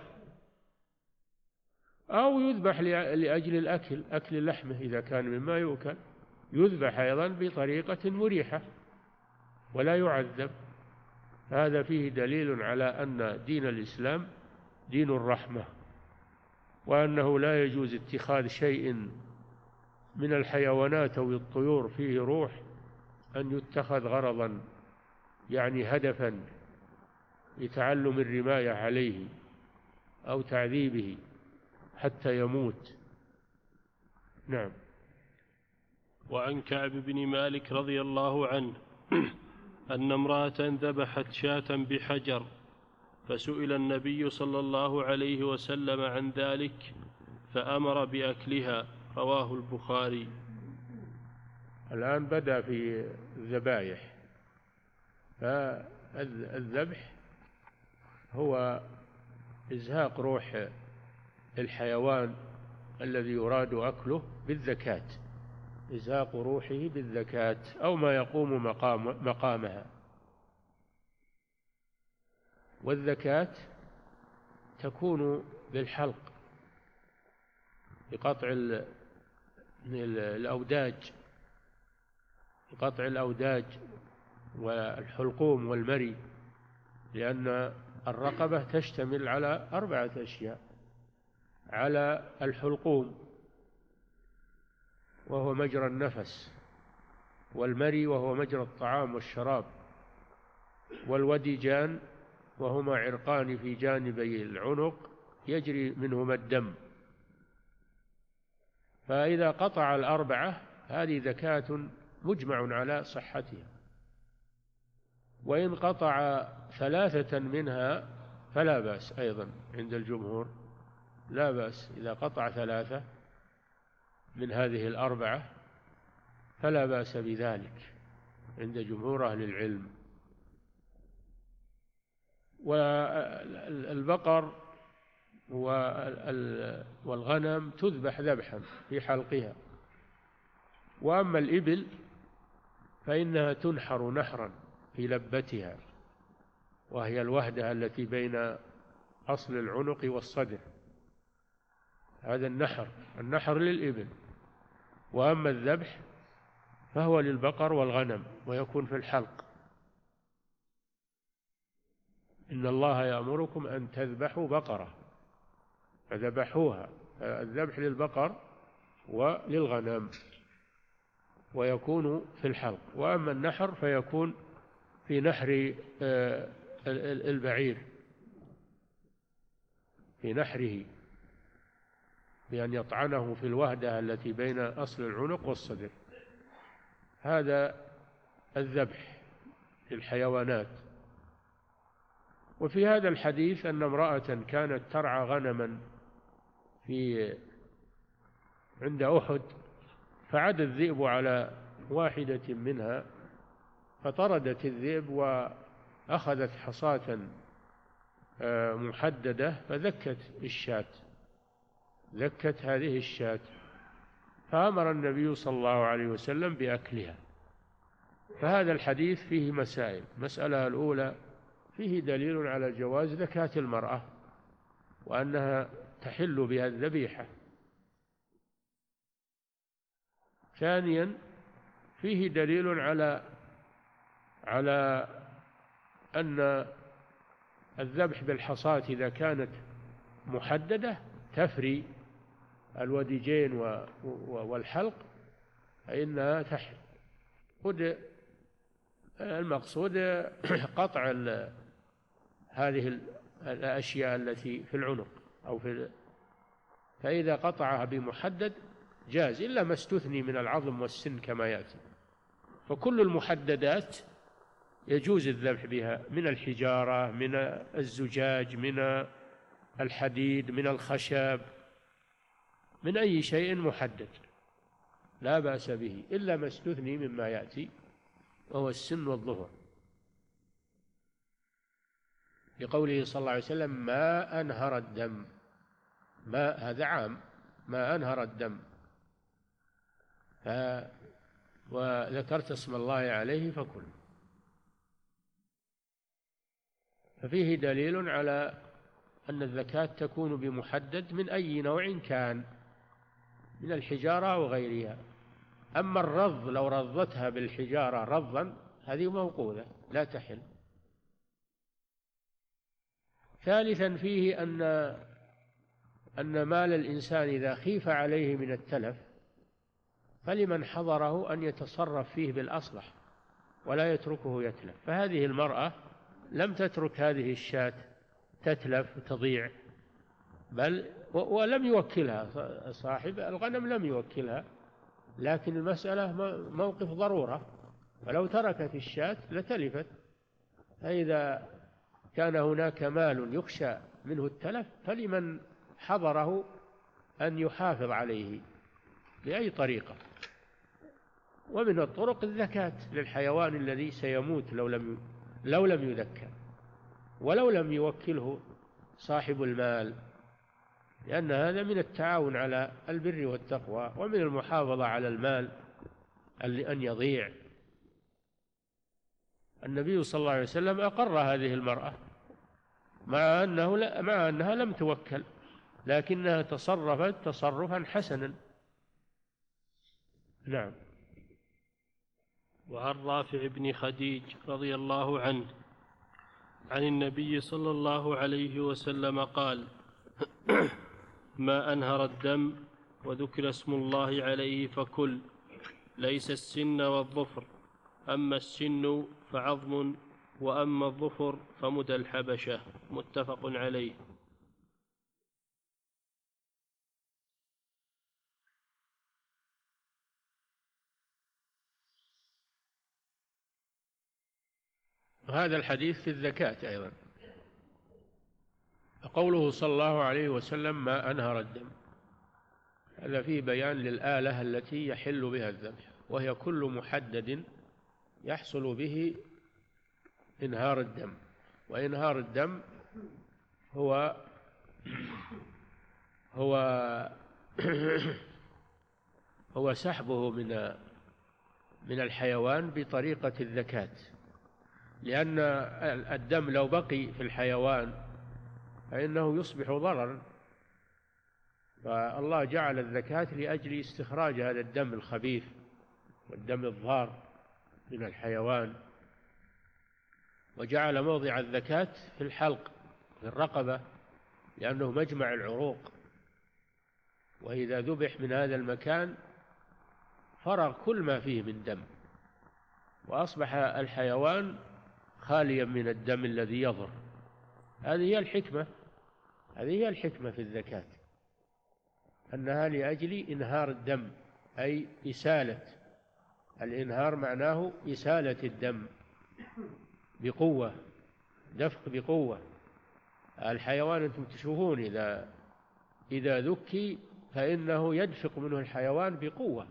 أو يذبح لأجل الأكل، أكل لحمه إذا كان مما يؤكل، يذبح أيضا بطريقة مريحة ولا يعذب. هذا فيه دليل على أن دين الإسلام دين الرحمة، وأنه لا يجوز اتخاذ شيء من الحيوانات أو الطيور فيه روح أن يتخذ غرضا يعني هدفا لتعلم الرماية عليه أو تعذيبه حتى يموت. نعم. وعن كعب بن مالك رضي الله عنه أن امرأة ذبحت شاة بحجر، فسئل النبي صلى الله عليه وسلم عن ذلك فأمر بأكلها، رواه البخاري. الآن بدأ في الذبائح، فالذبح هو إزهاق روح الحيوان الذي يراد أكله بالذكاة، إزهاق روحه بالذكاة أو ما يقوم مقام مقامها. والذكاة تكون بالحلق، بقطع الأوداج بقطع الأوداج والحلقوم والمري، لأن الرقبة تشتمل على أربعة أشياء: على الحلقوم وهو مجرى النفس، والمري وهو مجرى الطعام والشراب، والوديجان وهما عرقان في جانبي العنق يجري منهما الدم. فإذا قطع الأربعة هذه زكاة مجمع على صحتها، وإن قطع ثلاثة منها فلا بأس أيضا عند الجمهور، لا بأس إذا قطع ثلاثة من هذه الأربعة فلا بأس بذلك عند جمهور أهل العلم. والبقر والغنم تذبح ذبحا في حلقها، وأما الإبل فإنها تنحر نحرا في لبتها، وهي الوهدة التي بين أصل العنق والصدر، هذا النحر النحر للإبل. وأما الذبح فهو للبقر والغنم ويكون في الحلق. إن الله يأمركم أن تذبحوا بقرة فذبحوها، الذبح للبقر وللغنم ويكون في الحلق. وأما النحر فيكون في نحر البعير، في نحره بأن يطعنه في الوهدة التي بين أصل العنق والصدر. هذا الذبح للحيوانات. وفي هذا الحديث أن امرأة كانت ترعى غنما في عند أحد، فعد الذئب على واحدة منها فطردت الذئب وأخذت حصاة محددة فذكت الشاة، ذكت هذه الشاة، فأمر النبي صلى الله عليه وسلم بأكلها. فهذا الحديث فيه مسائل. مسألة الأولى فيه دليل على جواز زكاة المرأة وأنها تحل بها الذبيحة. ثانيا فيه دليل على على أن الذبح بالحصاة إذا كانت محددة تفري الوديجين والحلق فإنها تحل. المقصود قطع هذه الأشياء التي في العنق أو في، فإذا قطعها بمحدد جاز، إلا ما استثني من العظم والسن كما يأتي. فكل المحددات يجوز الذبح بها، من الحجارة، من الزجاج، من الحديد، من الخشب، من أي شيء محدد لا بأس به، إلا ما استثني مما يأتي وهو السن والظهر، لقوله صلى الله عليه وسلم ما أنهر الدم، ما هذا عام، ما أنهر الدم، ف وذكرت اسم الله عليه فكل. ففيه دليل على أن الزكاة تكون بمحدد من أي نوع كان، من الحجارة وغيرها. أما الرض لو رضتها بالحجارة رضا هذه موقوذة لا تحل. ثالثا فيه أن أن مال الإنسان إذا خيف عليه من التلف فلمن حضره أن يتصرف فيه بالأصلح ولا يتركه يتلف. فهذه المرأة لم تترك هذه الشاة تتلف وتضيع، بل ولم يوكلها صاحب الغنم، لم يوكلها، لكن المسألة موقف ضرورة، فلو تركت الشاة لتلفت. فإذا كان هناك مال يخشى منه التلف فلمن حضره أن يحافظ عليه بأي طريقة. ومن الطرق الزكاة للحيوان الذي سيموت لو لم لو لم يذكى ولو لم يوكله صاحب المال، لأن هذا من التعاون على البر والتقوى ومن المحافظة على المال أن يضيع. النبي صلى الله عليه وسلم أقر هذه المرأة مع أنه لا مع أنها لم توكل، لكنها تصرفت تصرفا حسنا. نعم. وعن رافع بن خديج رضي الله عنه عن النبي صلى الله عليه وسلم قال ما أنهر الدم وذكر اسم الله عليه فكل، ليس السن والظفر، أما السن فعظم وأما الظفر فمدى الحبشة. متفق عليه. هذا الحديث في الزكاة أيضا. قوله صلى الله عليه وسلم ما أنهر الدم، هذا فيه بيان للآلة التي يحل بها الذبح، وهي كل محدد يحصل به إنهار الدم. وإنهار الدم هو هو هو سحبه من من الحيوان بطريقة الذكاة، لأن الدم لو بقي في الحيوان فإنه يصبح ضررا، فالله جعل الزكاة لأجل استخراج هذا الدم الخبيث والدم الضار من الحيوان، وجعل موضع الزكاة في الحلق في الرقبة لأنه مجمع العروق، وإذا ذبح من هذا المكان فرغ كل ما فيه من دم، وأصبح الحيوان خاليا من الدم الذي يضر. هذه هي الحكمة هذه هي الحكمة في الزكاة، أنها لأجل إنهار الدم، أي إسالة. الإنهار معناه إسالة الدم بقوة، دفق بقوة. الحيوان أنتم تشوفون إذا إذا ذكي فإنه يدفق منه الحيوان بقوة،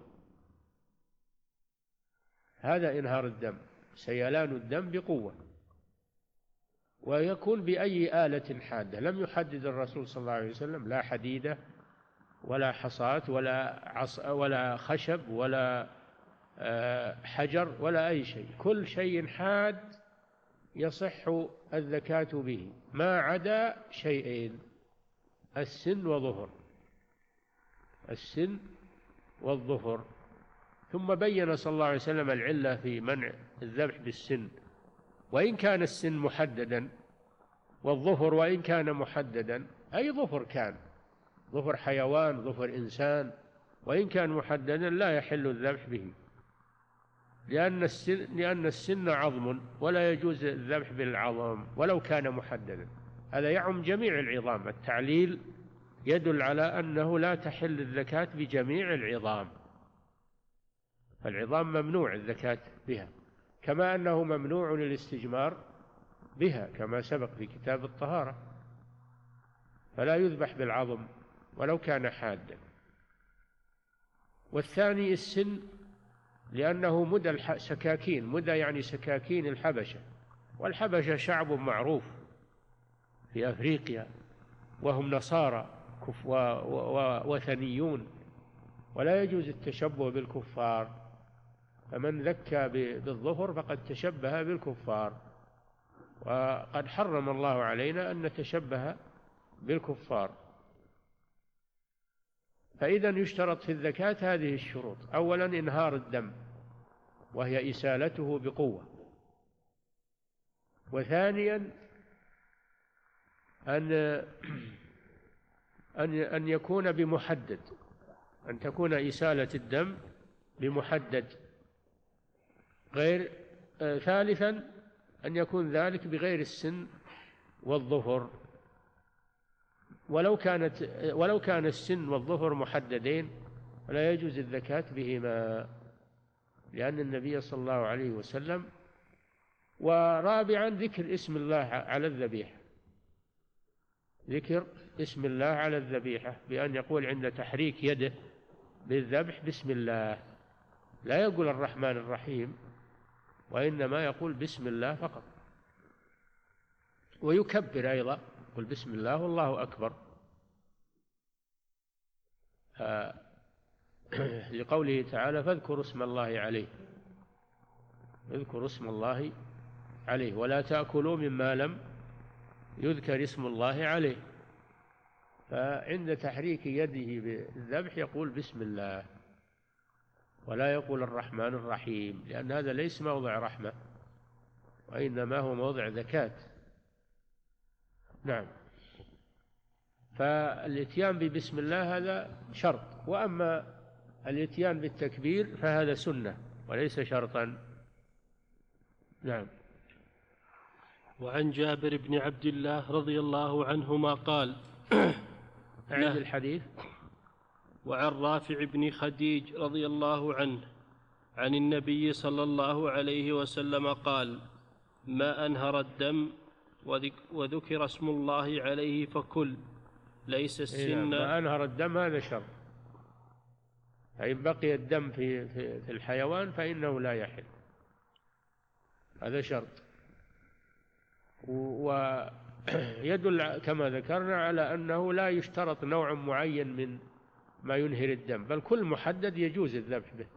هذا إنهار الدم، سيلان الدم بقوة. ويكون بأي آلة حادة، لم يحدد الرسول صلى الله عليه وسلم لا حديدة ولا حصاة ولا عص ولا خشب ولا حجر ولا أي شيء، كل شيء حاد يصح الزكاة به ما عدا شيئين: السن وظهر السن والظفر. ثم بين صلى الله عليه وسلم العلة في منع الذبح بالسن، وإن كان السن محددا، والظفر وإن كان محددا، أي ظفر كان، ظفر حيوان ظفر إنسان، وإن كان محددا لا يحل الذبح به، لأن السن, لأن السن عظم ولا يجوز الذبح بالعظم ولو كان محددا. هذا يعم جميع العظام، التعليل يدل على أنه لا تحل الزكاة بجميع العظام، العظام ممنوع الزكاة بها، كما أنه ممنوع الاستجمار بها كما سبق في كتاب الطهارة، فلا يذبح بالعظم ولو كان حادا. والثاني السن، لأنه مدى السكاكين، مدى يعني سكاكين الحبشة، والحبشة شعب معروف في أفريقيا، وهم نصارى وثنيون، ولا يجوز التشبه بالكفار، فمن ذكى بالظفر فقد تشبه بالكفار، وقد حرم الله علينا أن نتشبه بالكفار. فإذا يشترط في الزكاة هذه الشروط: أولا إنهار الدم وهي إسالته بقوة، وثانيا أن أن أن يكون بمحدد، أن تكون إسالة الدم بمحدد غير آه ثالثا أن يكون ذلك بغير السن والظفر، ولو كانت ولو كان السن والظفر محددين فلا يجوز الزكاة بهما، لأن النبي صلى الله عليه وسلم. ورابعا ذكر اسم الله على الذبيحة، ذكر اسم الله على الذبيحة بأن يقول عند تحريك يده بالذبح بسم الله، لا يقول الرحمن الرحيم، وإنما يقول بسم الله فقط، ويكبر أيضا، يقول بسم الله والله أكبر، لقوله تعالى فاذكروا اسم الله عليه، اذكروا اسم الله عليه ولا تأكلوا مما لم يذكر اسم الله عليه. فعند تحريك يده بالذبح يقول بسم الله ولا يقول الرحمن الرحيم، لأن هذا ليس موضع رحمة وإنما هو موضع زكاة. نعم. فالاتيان ببسم الله هذا شرط، وأما الاتيان بالتكبير فهذا سنة وليس شرطا. نعم. وعن جابر بن عبد الله رضي الله عنهما قال أعد الحديث. وعن رافع بن خديج رضي الله عنه عن النبي صلى الله عليه وسلم قال: ما أنهر الدم وذكر اسم الله عليه فكل، ليس السن. ما أنهر الدم هذا شر، فإن بقي الدم في, في, في الحيوان فإنه لا يحل، هذا شرط. ويدل كما ذكرنا على أنه لا يشترط نوع معين من ما ينهر الدم، بل كل محدد يجوز الذبح به.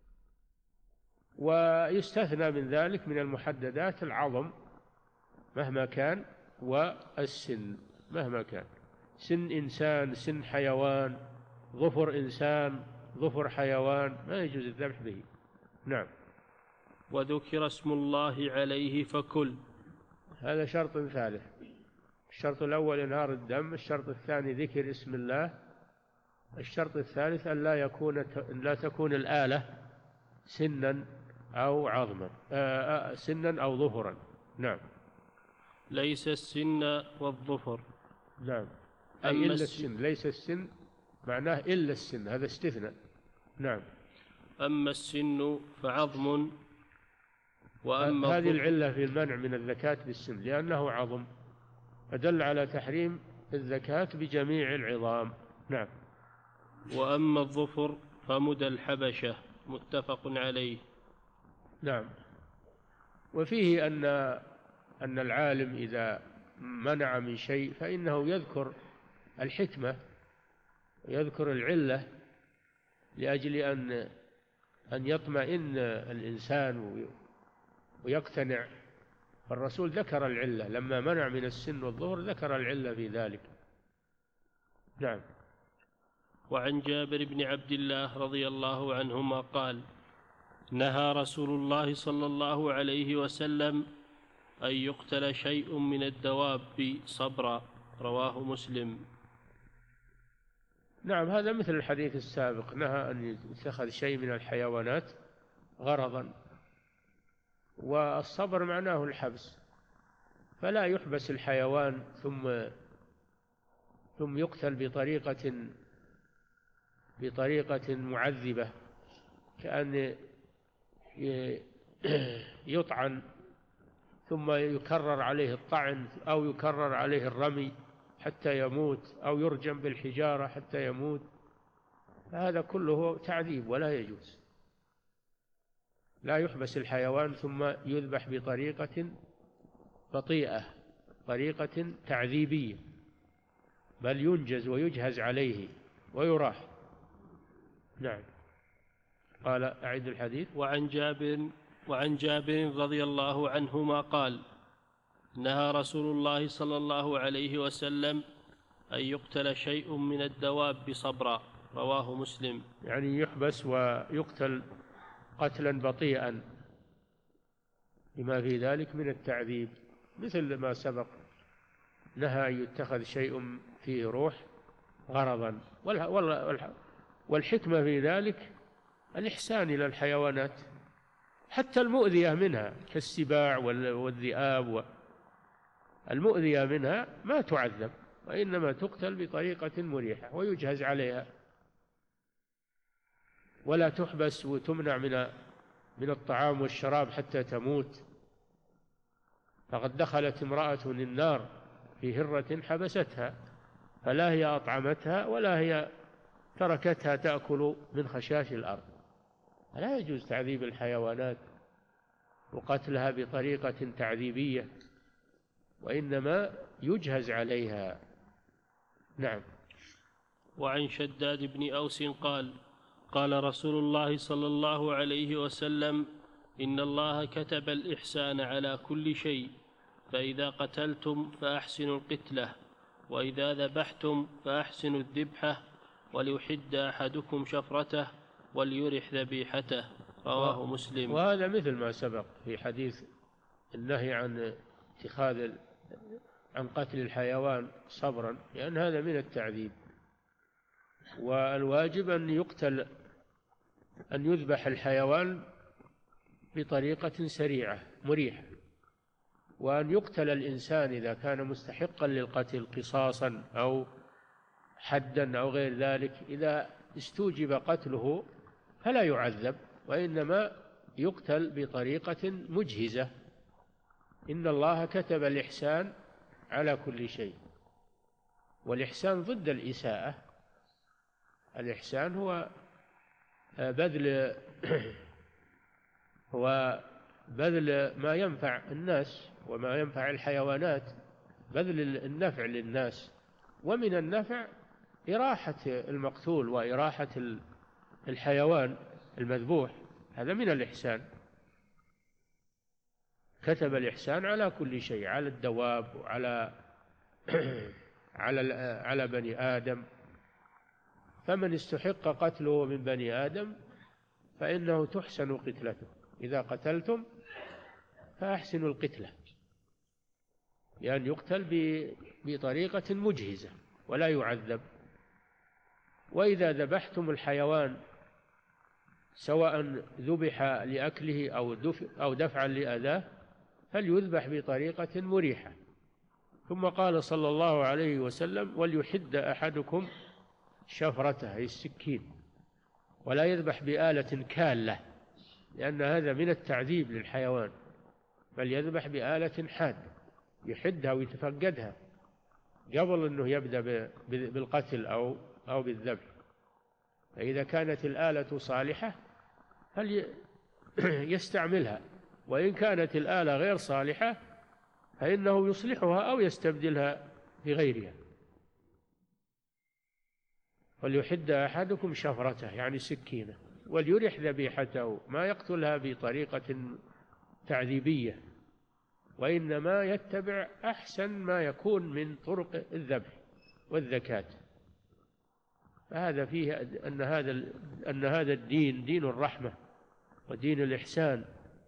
ويستثنى من ذلك من المحددات العظم مهما كان، والسن مهما كان، سن إنسان، سن حيوان، ظفر إنسان، ظفر حيوان، ما يجوز الذبح به. نعم. وذكر اسم الله عليه فكل، هذا شرط ثالث. الشرط الأول إنهار الدم، الشرط الثاني ذكر اسم الله، الشرط الثالث أن لا يكون لا تكون الآلة سنا أو عظما، آه سنا أو ظفرا. نعم. ليس السن والظفر. نعم، أي إلا السن، ليس السن معناه إلا السن، هذا استثناء. نعم. أما السن فعظم. وأما هذه العلة في المنع من الزكاة بالسن لأنه عظم، فدل على تحريم الزكاة بجميع العظام. نعم. وأما الظفر فمدى الحبشة، متفق عليه. نعم. وفيه أن أن العالم إذا منع من شيء فإنه يذكر الحكمة، يذكر العلة لأجل أن أن يطمئن الإنسان ويقتنع. الرسول ذكر العلة لما منع من السن والظهر، ذكر العلة في ذلك. نعم. وعن جابر بن عبد الله رضي الله عنهما قال: نهى رسول الله صلى الله عليه وسلم أن يقتل شيء من الدواب صبرا، رواه مسلم. نعم، هذا مثل الحديث السابق، نهى أن يتخذ شيء من الحيوانات غرضا، والصبر معناه الحبس، فلا يحبس الحيوان ثم ثم يقتل بطريقة بطريقة معذبة، كأن يطعن ثم يكرر عليه الطعن أو يكرر عليه الرمي حتى يموت، أو يرجم بالحجارة حتى يموت، هذا كله تعذيب ولا يجوز. لا يحبس الحيوان ثم يذبح بطريقة بطيئة، طريقة تعذيبية، بل ينجز ويجهز عليه ويراح. نعم. قال: أعد الحديث. وعن جابر وعن جابر رضي الله عنهما قال: نهى رسول الله صلى الله عليه وسلم أن يقتل شيء من الدواب صبرا، رواه مسلم. يعني يحبس ويقتل قتلا بطيئا بما في ذلك من التعذيب، مثل ما سبق، نهى أن يتخذ شيء فيه روح غرضا. والحكمة في ذلك الإحسان إلى الحيوانات حتى المؤذية منها كالسباع والذئاب، المؤذية منها ما تعذب، وإنما تقتل بطريقة مريحة ويجهز عليها، ولا تحبس وتمنع من من الطعام والشراب حتى تموت. فقد دخلت امرأة النار في هرة حبستها، فلا هي أطعمتها ولا هي تركتها تأكل من خشاش الأرض. لا يجوز تعذيب الحيوانات وقتلها بطريقة تعذيبية، وإنما يجهز عليها. نعم. وعن شداد بن أوس قال: قال رسول الله صلى الله عليه وسلم: إن الله كتب الإحسان على كل شيء، فإذا قتلتم فأحسنوا القتلة، وإذا ذبحتم فأحسنوا الذبحة، وليحد أحدكم شفرته وليرح ذبيحته، رواه مسلم. وهذا مثل ما سبق في حديث النهي عن اتخاذ عن قتل الحيوان صبرا، لأن هذا من التعذيب، والواجب أن يقتل أن يذبح الحيوان بطريقة سريعة مريحة، وأن يقتل الإنسان إذا كان مستحقا للقتل قصاصا أو حدا أو غير ذلك، إذا استوجب قتله فلا يعذب، وإنما يقتل بطريقة مجهزة. إن الله كتب الإحسان على كل شيء، والإحسان ضد الإساءة. الإحسان هو بذل هو بذل ما ينفع الناس وما ينفع الحيوانات، بذل النفع للناس، ومن النفع إراحة المقتول وإراحة الحيوان المذبوح، هذا من الإحسان. كتب الإحسان على كل شيء، على الدواب وعلى على على بني آدم. فمن استحق قتله من بني آدم فإنه تحسن قتلته، إذا قتلتم فأحسنوا القتلة، لأن يقتل بطريقة مجهزة ولا يعذب. وإذا ذبحتم الحيوان سواء ذبح لأكله أو دفعا لأذاه فليذبح بطريقة مريحة. ثم قال صلى الله عليه وسلم: وليحد أحدكم شفرته، أي السكين، ولا يذبح بآلة كالة، لأن هذا من التعذيب للحيوان، بل يذبح بآلة حادة يحدها ويتفقدها قبل أنه يبدأ بالقتل أو أو بالذبح. فإذا كانت الآلة صالحة فليستعملها، وإن كانت الآلة غير صالحة فإنه يصلحها أو يستبدلها بغيرها. وليحد أحدكم شفرته، يعني سكينة، وليرح ذبيحته، ما يقتلها بطريقة تعذيبية، وإنما يتبع أحسن ما يكون من طرق الذبح والذكاة. فهذا فيه أن هذا أن هذا الدين دين الرحمة ودين الإحسان.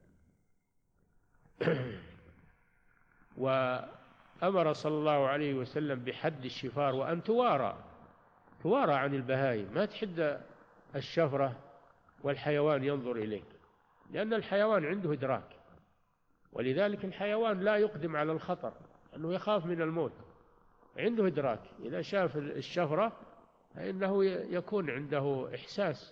وأمر صلى الله عليه وسلم بحد الشفار، وأن توارى توارى عن البهائم، ما تحد الشفرة والحيوان ينظر إليك، لأن الحيوان عنده إدراك، ولذلك الحيوان لا يقدم على الخطر أنه يخاف من الموت، عنده إدراك. إذا شاف الشفرة فإنه يكون عنده إحساس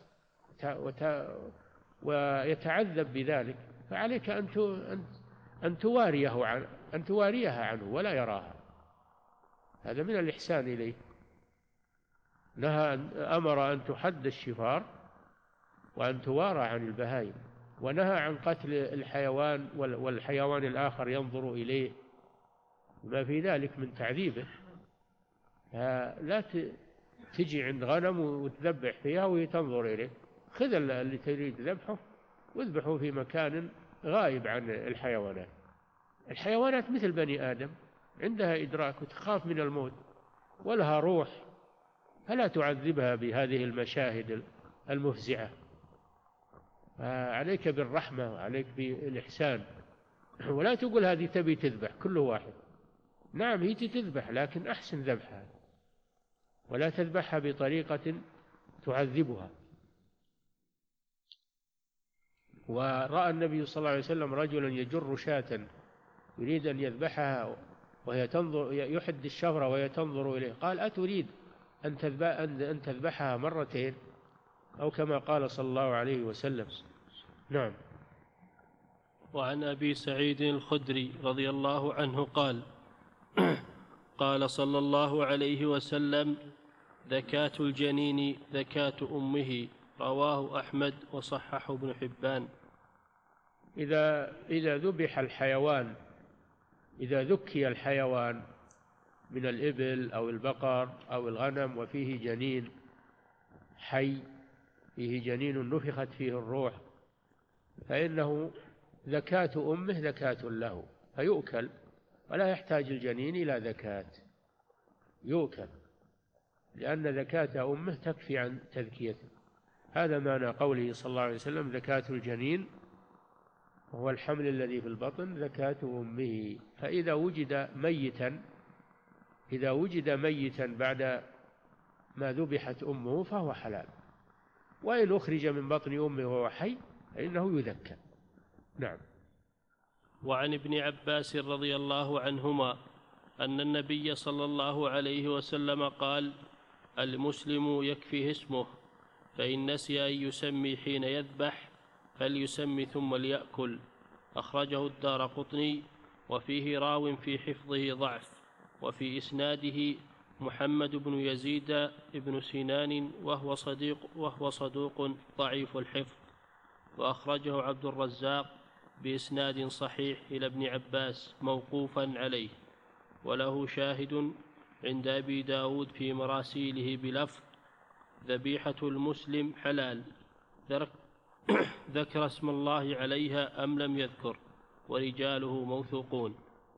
ويتعذب بذلك، فعليك أن أن تواريه عن أن تواريها عنه ولا يراها. هذا من الإحسان إليه. نهى أمر أن تحد الشفار وأن توارى عن البهائم، ونهى عن قتل الحيوان والحيوان الآخر ينظر إليه، ما في ذلك من تعذيبه. لا تجي عند غنم وتذبح فيها وهي تنظر إليه، خذ اللي تريد ذبحه واذبحه في مكان غائب عن الحيوانات. الحيوانات مثل بني آدم، عندها إدراك وتخاف من الموت ولها روح، فلا تعذبها بهذه المشاهد المفزعة. عليك بالرحمة وعليك بالإحسان، ولا تقول هذه تبي تذبح كل واحد. نعم هي تذبح، لكن أحسن ذبحها، ولا تذبحها بطريقة تعذبها. ورأى النبي صلى الله عليه وسلم رجلا يجر شاة يريد أن يذبحها وهي تنظر، يحد الشفرة وهي تنظر إليه، قال: أتريد أن تذبحها مرتين؟ أو كما قال صلى الله عليه وسلم. نعم. وعن أبي سعيد الخدري رضي الله عنه قال: قال صلى الله عليه وسلم: زكاة الجنين زكاة أمه، رواه أحمد وصححه ابن حبان. إذا إذا ذبح الحيوان، إذا ذكي الحيوان من الإبل أو البقر أو الغنم وفيه جنين حي، فيه جنين نفخت فيه الروح، فإنه زكاة أمه زكاة له، فيؤكل ولا يحتاج الجنين إلى زكاة، يؤكل، لأن زكاة أمه تكفي عن تذكيته. هذا معنى قوله صلى الله عليه وسلم: زكاة الجنين وهو الحمل الذي في البطن زكاة أمه. فإذا وجد ميتا إذا وجد ميتا بعد ما ذبحت أمه فهو حلال، وإن أخرج من بطن أمه وهو حي فإنه يذكى. نعم. وعن ابن عباس رضي الله عنهما أن النبي صلى الله عليه وسلم قال: المسلم يكفيه اسمه، فإن نسي أن يسمي حين يذبح فليسمي ثم ليأكل. أخرجه الدارقطني، وفيه راو في حفظه ضعف، وفي إسناده محمد بن يزيد بن سنان وهو صديق وهو صدوق ضعيف الحفظ. وأخرجه عبد الرزاق بإسناد صحيح إلى ابن عباس موقوفا عليه، وله شاهد عند أبي داود في مراسيله بلفظ: ذبيحة المسلم حلال، ذكر اسم الله عليها أم لم يذكر، ورجاله موثوقون.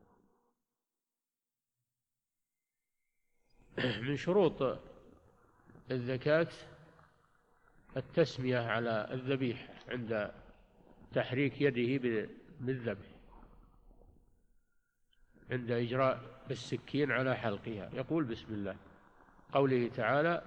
من شروط الزكاة التسمية على الذبيحة عند تحريك يده بالذبح، عند إجراء السكين على حلقها يقول بسم الله. قوله تعالى: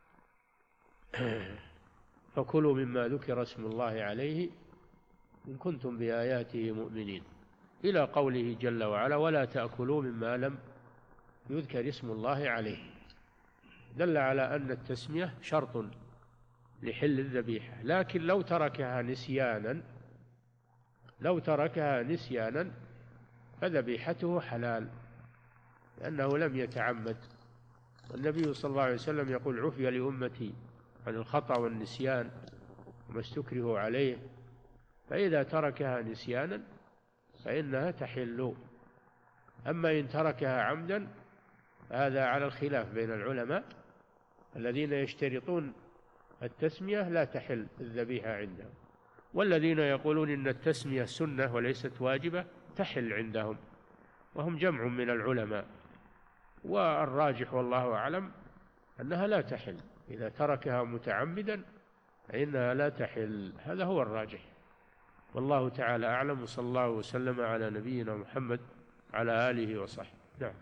فكلوا مما ذكر اسم الله عليه إن كنتم بآياته مؤمنين، إلى قوله جل وعلا: ولا تأكلوا مما لم يذكر اسم الله عليه. دل على أن التسمية شرط لحل الذبيحة، لكن لو تركها نسيانا لو تركها نسيانا فذبيحته حلال، لأنه لم يتعمد. والنبي صلى الله عليه وسلم يقول: عفي لأمتي عن الخطأ والنسيان وما استكرهوا عليه. فإذا تركها نسيانا فإنها تحل. أما إن تركها عمدا هذا على الخلاف بين العلماء، الذين يشترطون التسمية لا تحل الذبيحة عندهم، والذين يقولون إن التسمية سنة وليست واجبة تحل عندهم، وهم جمع من العلماء. والراجح والله أعلم أنها لا تحل، إذا تركها متعمدا فإنها لا تحل، هذا هو الراجح، والله تعالى أعلم. وصلى الله وسلم على نبينا محمد على آله وصحبه. نعم.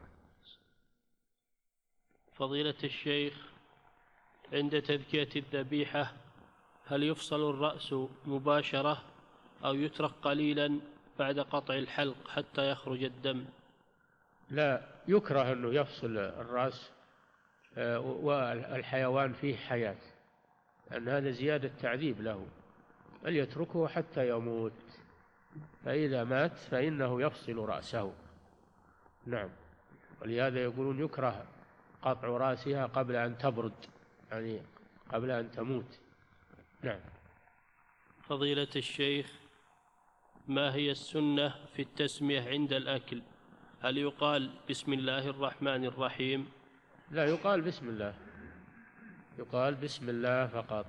فضيلة الشيخ، عند تذكية الذبيحة هل يفصل الرأس مباشرة أو يترك قليلا بعد قطع الحلق حتى يخرج الدم؟ لا، يكره أنه يفصل الرأس والحيوان فيه حياة، لأن هذا زيادة تعذيب له، بل يتركه حتى يموت، فإذا مات فإنه يفصل رأسه. نعم. ولهذا يقولون يكره قطع رأسها قبل أن تبرد، يعني قبل أن تموت. نعم. فضيلة الشيخ، ما هي السنة في التسمية عند الأكل؟ هل يقال بسم الله الرحمن الرحيم؟ لا، يقال بسم الله، يقال بسم الله فقط.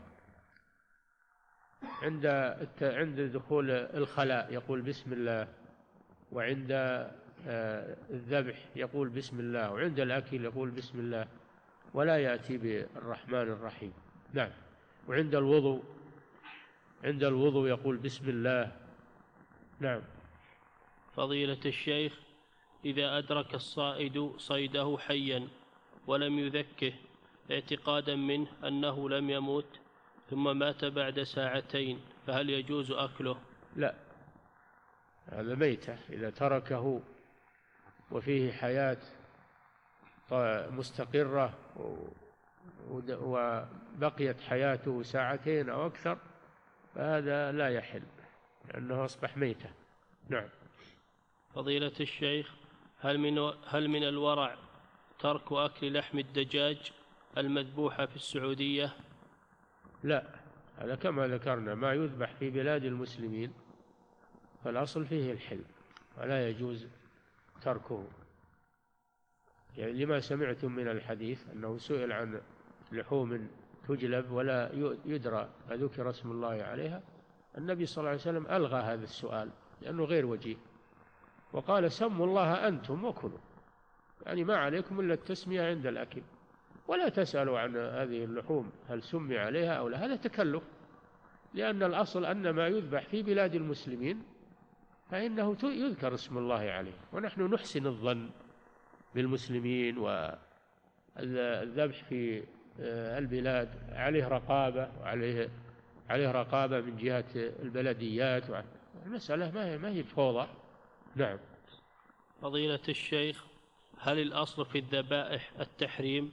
عند عند دخول الخلاء يقول بسم الله، وعند الذبح يقول بسم الله، وعند الأكل يقول بسم الله، ولا يأتي بالرحمن الرحيم. نعم. وعند الوضوء عند الوضوء يقول بسم الله. نعم. فضيلة الشيخ، إذا أدرك الصائد صيده حيا ولم يذكه اعتقادا منه أنه لم يموت ثم مات بعد ساعتين، فهل يجوز أكله؟ لا، هذا ميتة إذا تركه وفيه حياة مستقرة وبقيت حياته ساعتين أو أكثر، فهذا لا يحل لأنه أصبح ميتة. نعم. فضيلة الشيخ، هل من هل من الورع ترك أكل لحم الدجاج المذبوحة في السعودية؟ لا، هذا كما ذكرنا ما يذبح في بلاد المسلمين فالأصل فيه الحل ولا يجوز تركه، يعني لما سمعتم من الحديث أنه سئل عن لحوم تجلب ولا يدرى ذكر اسم الله عليها، النبي صلى الله عليه وسلم ألغى هذا السؤال لأنه غير وجيه، وقال: سموا الله أنتم وكلوا، يعني ما عليكم إلا التسمية عند الأكل، ولا تسألوا عن هذه اللحوم هل سمي عليها أو لا، هذا تكلف، لأن الأصل أن ما يذبح في بلاد المسلمين فإنه يذكر اسم الله عليه، ونحن نحسن الظن بالمسلمين، والذبح في البلاد عليه رقابة وعليه عليه رقابة من جهة البلديات. المسألة ما هي ما هي فوضى، نعم. فضيلة الشيخ، هل الأصل في الذبائح التحريم؟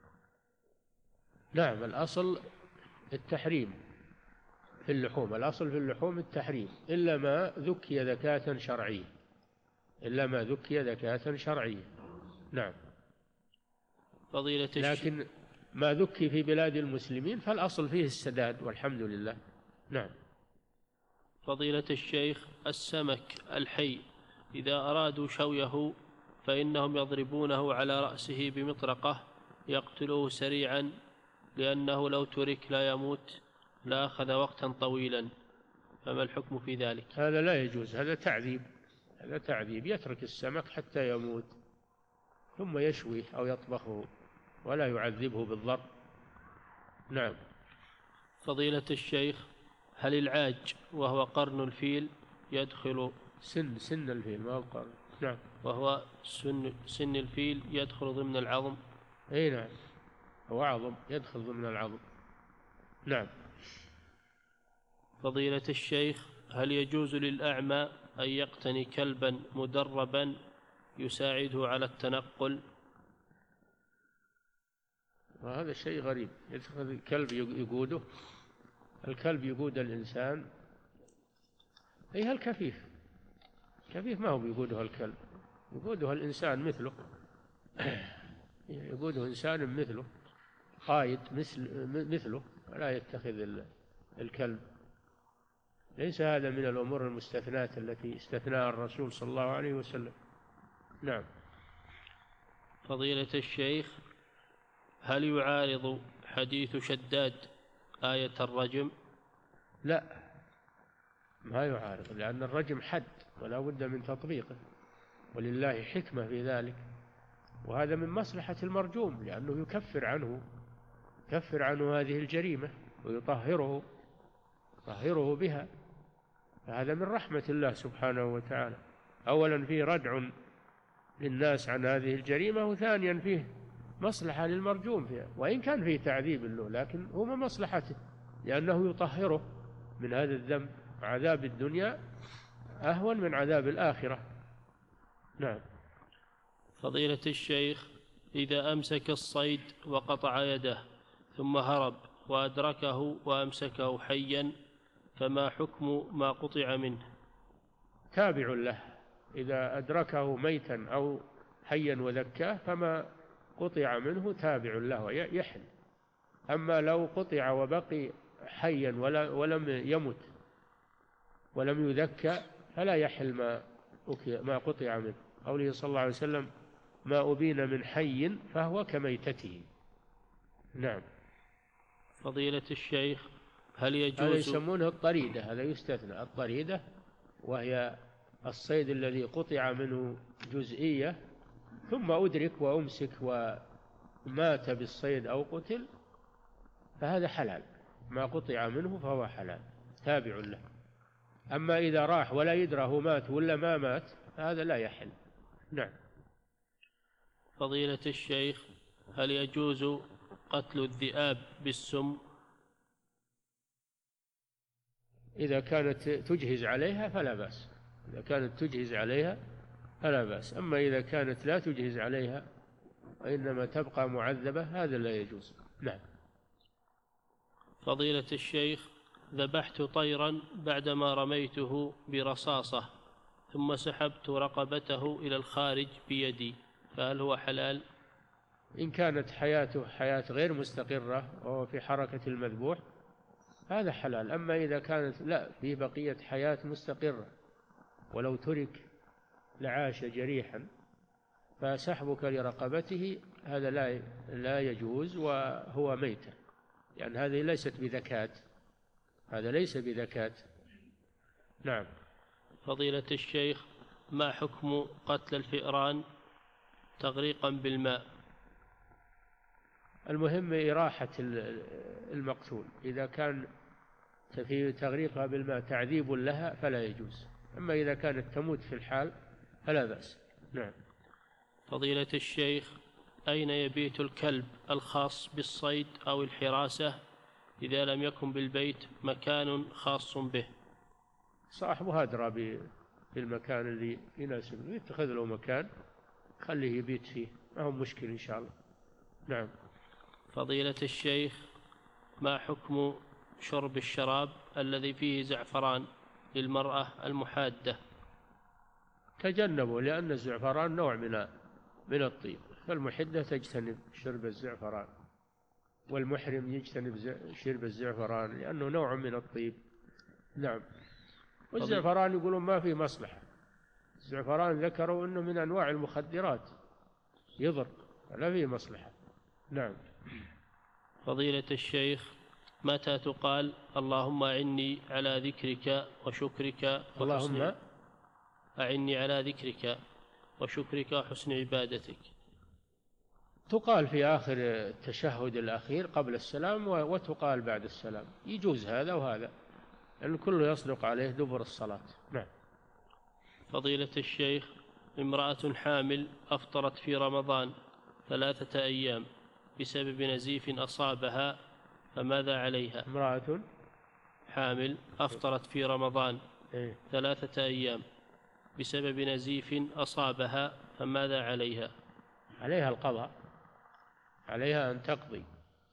نعم، الأصل التحريم في اللحوم، الأصل في اللحوم التحريم إلا ما ذكي ذكاة شرعية، إلا ما ذكي ذكاة شرعية. نعم. فضيلة الشيخ، لكن ما ذكي في بلاد المسلمين فالأصل فيه السداد والحمد لله. نعم. فضيلة الشيخ، السمك الحي إذا أرادوا شويه فإنهم يضربونه على رأسه بمطرقة يقتلوه سريعا، لأنه لو ترك لا يموت لأخذ وقتا طويلا، فما الحكم في ذلك؟ هذا لا يجوز، هذا تعذيب، هذا تعذيب. يترك السمك حتى يموت ثم يشويه أو يطبخه ولا يعذبه بالضرب. نعم. فضيلة الشيخ، هل العاج وهو قرن الفيل يدخل سن سن الفيل ما هو قرن؟ نعم. وهو سن, سن الفيل يدخل ضمن العظم؟ أي نعم، هو عظم يدخل ضمن العظم. نعم. فضيلة الشيخ، هل يجوز للأعمى أن يقتني كلبا مدربا يساعده على التنقل؟ وهذا شيء غريب، يدخل الكلب يقوده، الكلب يقود الإنسان. أي الكفيف، كفيف ما هو بيقوده الكلب، يقوده الإنسان مثله يقوده إنسان مثله، قائد مثل مثله، ولا يتخذ الكلب. ليس هذا من الأمور المستثنات التي استثناها الرسول صلى الله عليه وسلم. نعم. فضيلة الشيخ، هل يعارض حديث شداد آية الرجم؟ لا، ما يعارض، لأن الرجم حد ولا بد من تطبيقه، ولله حكمة في ذلك، وهذا من مصلحة المرجوم لأنه يكفر عنه يكفر عنه هذه الجريمة ويطهره يطهره بها، فهذا من رحمة الله سبحانه وتعالى. أولا فيه ردع للناس عن هذه الجريمة، وثانيا فيه مصلحة للمرجوم فيها، وإن كان فيه تعذيب له لكن هو من مصلحته لأنه يطهره من هذا الذنب. عذاب الدنيا أهون من عذاب الآخرة. نعم. فضيلة الشيخ، إذا أمسك الصيد وقطع يده ثم هرب وأدركه وأمسكه حيا فما حكم ما قطع منه؟ تابع له، إذا أدركه ميتا أو حيا وذكاه فما قطع منه تابع له يحل. أما لو قطع وبقي حيا ولم يمت ولم يذكى فلا يحل ما ما قطع منه. قوله صلى الله عليه وسلم: ما أبين من حي فهو كميتته. نعم. فضيلة الشيخ، هل يجوز؟ هذا يسمونه الطريدة، هذا يستثنى الطريدة، وهي الصيد الذي قطع منه جزئية ثم أدرك وأمسك ومات بالصيد أو قتل، فهذا حلال، ما قطع منه فهو حلال تابع له. أما إذا راح ولا يدرى هو مات ولا ما مات هذا لا يحل. نعم. فضيلة الشيخ، هل يجوز قتل الذئاب بالسم؟ إذا كانت تجهز عليها فلا بأس، إذا كانت تجهز عليها فلا بأس. أما إذا كانت لا تجهز عليها وإنما تبقى معذبة هذا لا يجوز. نعم. فضيلة الشيخ، ذبحت طيرا بعدما رميته برصاصة ثم سحبت رقبته إلى الخارج بيدي، فهل هو حلال؟ إن كانت حياته حياة غير مستقرة وهو في حركة المذبوح هذا حلال. أما إذا كانت لا في بقية حياة مستقرة ولو ترك لعاش جريحا فسحبك لرقبته هذا لا لا يجوز وهو ميتة، يعني هذه ليست بذكاة، هذا ليس بذكاة. نعم. فضيلة الشيخ، ما حكم قتل الفئران تغريقا بالماء؟ المهم إراحة المقتول، إذا كان في تغريقها بالماء تعذيب لها فلا يجوز، أما إذا كانت تموت في الحال فلا بأس. نعم. فضيلة الشيخ، أين يبيت الكلب الخاص بالصيد أو الحراسة إذا لم يكن بالبيت مكان خاص به؟ صاحبه أدرى في المكان اللي يناسبه، يتخذ له مكان خليه يبيت فيه، ما هو مشكل إن شاء الله. نعم. فضيلة الشيخ، ما حكم شرب الشراب الذي فيه زعفران للمرأة المحادة؟ تجنبوا، لأن الزعفران نوع من من الطيب، فالمحدة تجتنب شرب الزعفران، والمحرم يجتنب شرب الزعفران لأنه نوع من الطيب. نعم. والزعفران يقولون ما فيه مصلحة، الزعفران ذكروا أنه من أنواع المخدرات يضر، لا فيه مصلحة. نعم. فضيلة الشيخ، متى تقال اللهم أعني على ذكرك وشكرك وحسن اللهم أعني على ذكرك وشكرك وحسن عبادتك؟ تقال في آخر التشهد الأخير قبل السلام، وتقال بعد السلام، يجوز هذا وهذا، لأن كله يصدق عليه دبر الصلاة. نعم. فضيلة الشيخ، امرأة حامل أفطرت في رمضان ثلاثة أيام بسبب نزيف أصابها، فماذا عليها؟ امرأة حامل أفطرت في رمضان إيه؟ ثلاثة أيام بسبب نزيف أصابها، فماذا عليها؟ عليها القضاء، عليها أن تقضي.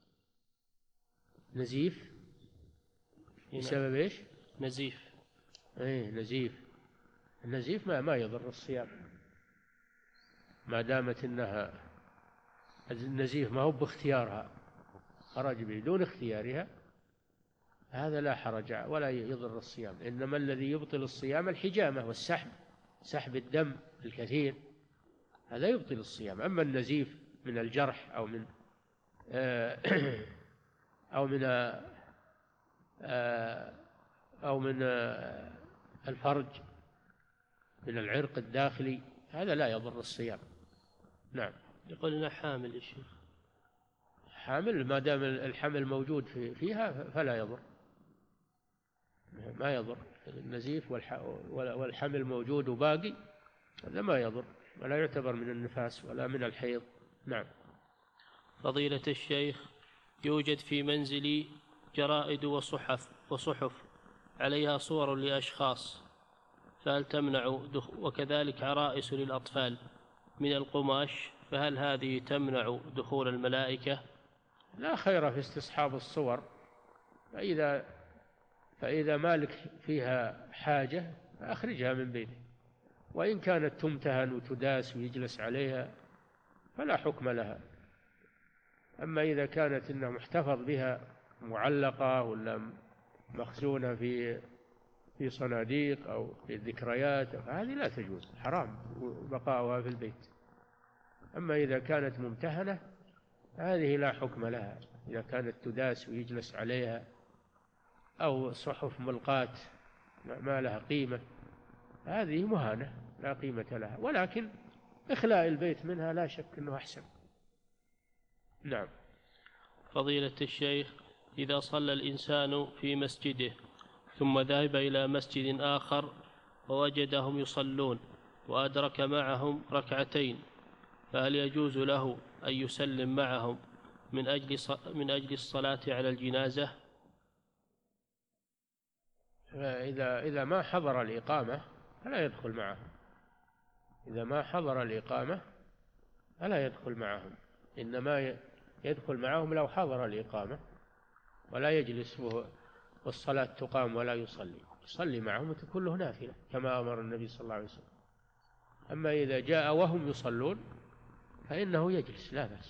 نزيف بسبب إيش؟ نزيف. إيه نزيف. النزيف ما ما يضر الصيام ما دامت إنها النزيف ما هو باختيارها، خرج بدون اختيارها، هذا لا حرج ولا يضر الصيام. إنما الذي يبطل الصيام الحجامة والسحب، سحب الدم الكثير، هذا يبطل الصيام. أما النزيف من الجرح أو من أو من أو من الفرج، من العرق الداخلي، هذا لا يضر الصيام. نعم. يقول لنا حامل يا شيخ. حامل ما دام الحمل موجود فيها فلا يضر، ما يضر. النزيف والحمل موجود وباقي، هذا ما يضر ولا يعتبر من النفاس ولا من الحيض. نعم. فضيلة الشيخ، يوجد في منزلي جرائد وصحف وصحف عليها صور لأشخاص، فهل تمنع، وكذلك عرائس للأطفال من القماش، فهل هذه تمنع دخول الملائكة؟ لا خير في استصحاب الصور، فإذا فإذا مالك فيها حاجة فأخرجها من بيتك، وإن كانت تمتهن وتداس ويجلس عليها فلا حكم لها. أما إذا كانت إنها محتفظ بها معلقة ولا مخزونة في في صناديق أو في الذكريات فهذه لا تجوز، حرام بقاؤها في البيت. أما إذا كانت ممتهنة هذه لا حكم لها، إذا كانت تداس ويجلس عليها، أو صحف ملقاة ما لها قيمة، هذه مهانة لا قيمة لها، ولكن إخلاء البيت منها لا شك أنه أحسن. نعم. فضيلة الشيخ، إذا صلى الإنسان في مسجده ثم ذهب إلى مسجد آخر ووجدهم يصلون وأدرك معهم ركعتين، فهل يجوز له أن يسلم معهم من أجل من أجل الصلاة على الجنازة؟ إذا إذا ما حضر الإقامة فلا يدخل معهم، إذا ما حضر الإقامة فلا يدخل معهم، إنما يدخل معهم لو حضر الإقامة، ولا يجلس والصلاة تقام ولا يصلي، يصلي معهم وتكون له نافلة كما أمر النبي صلى الله عليه وسلم. أما إذا جاء وهم يصلون فإنه يجلس لا بأس.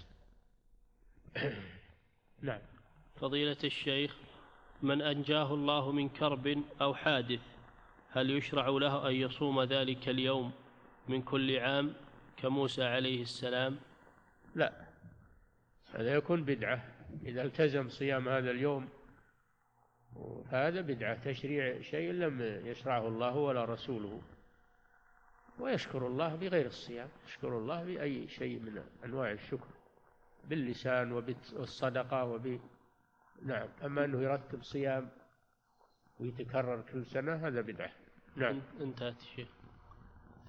نعم. فضيلة الشيخ، من أنجاه الله من كرب أو حادث هل يشرع له أن يصوم ذلك اليوم من كل عام كموسى عليه السلام؟ لا، هذا يكون بدعة إذا التزم صيام هذا اليوم، هذا بدعة تشريع شيء لم يشرعه الله ولا رسوله. ويشكر الله بغير الصيام، يشكر الله بأي شيء من أنواع الشكر، باللسان وبالصدقة وب نعم. أما أنه يرتب صيام ويتكرر كل سنة هذا بدعة. نعم. انتهت الشيخ.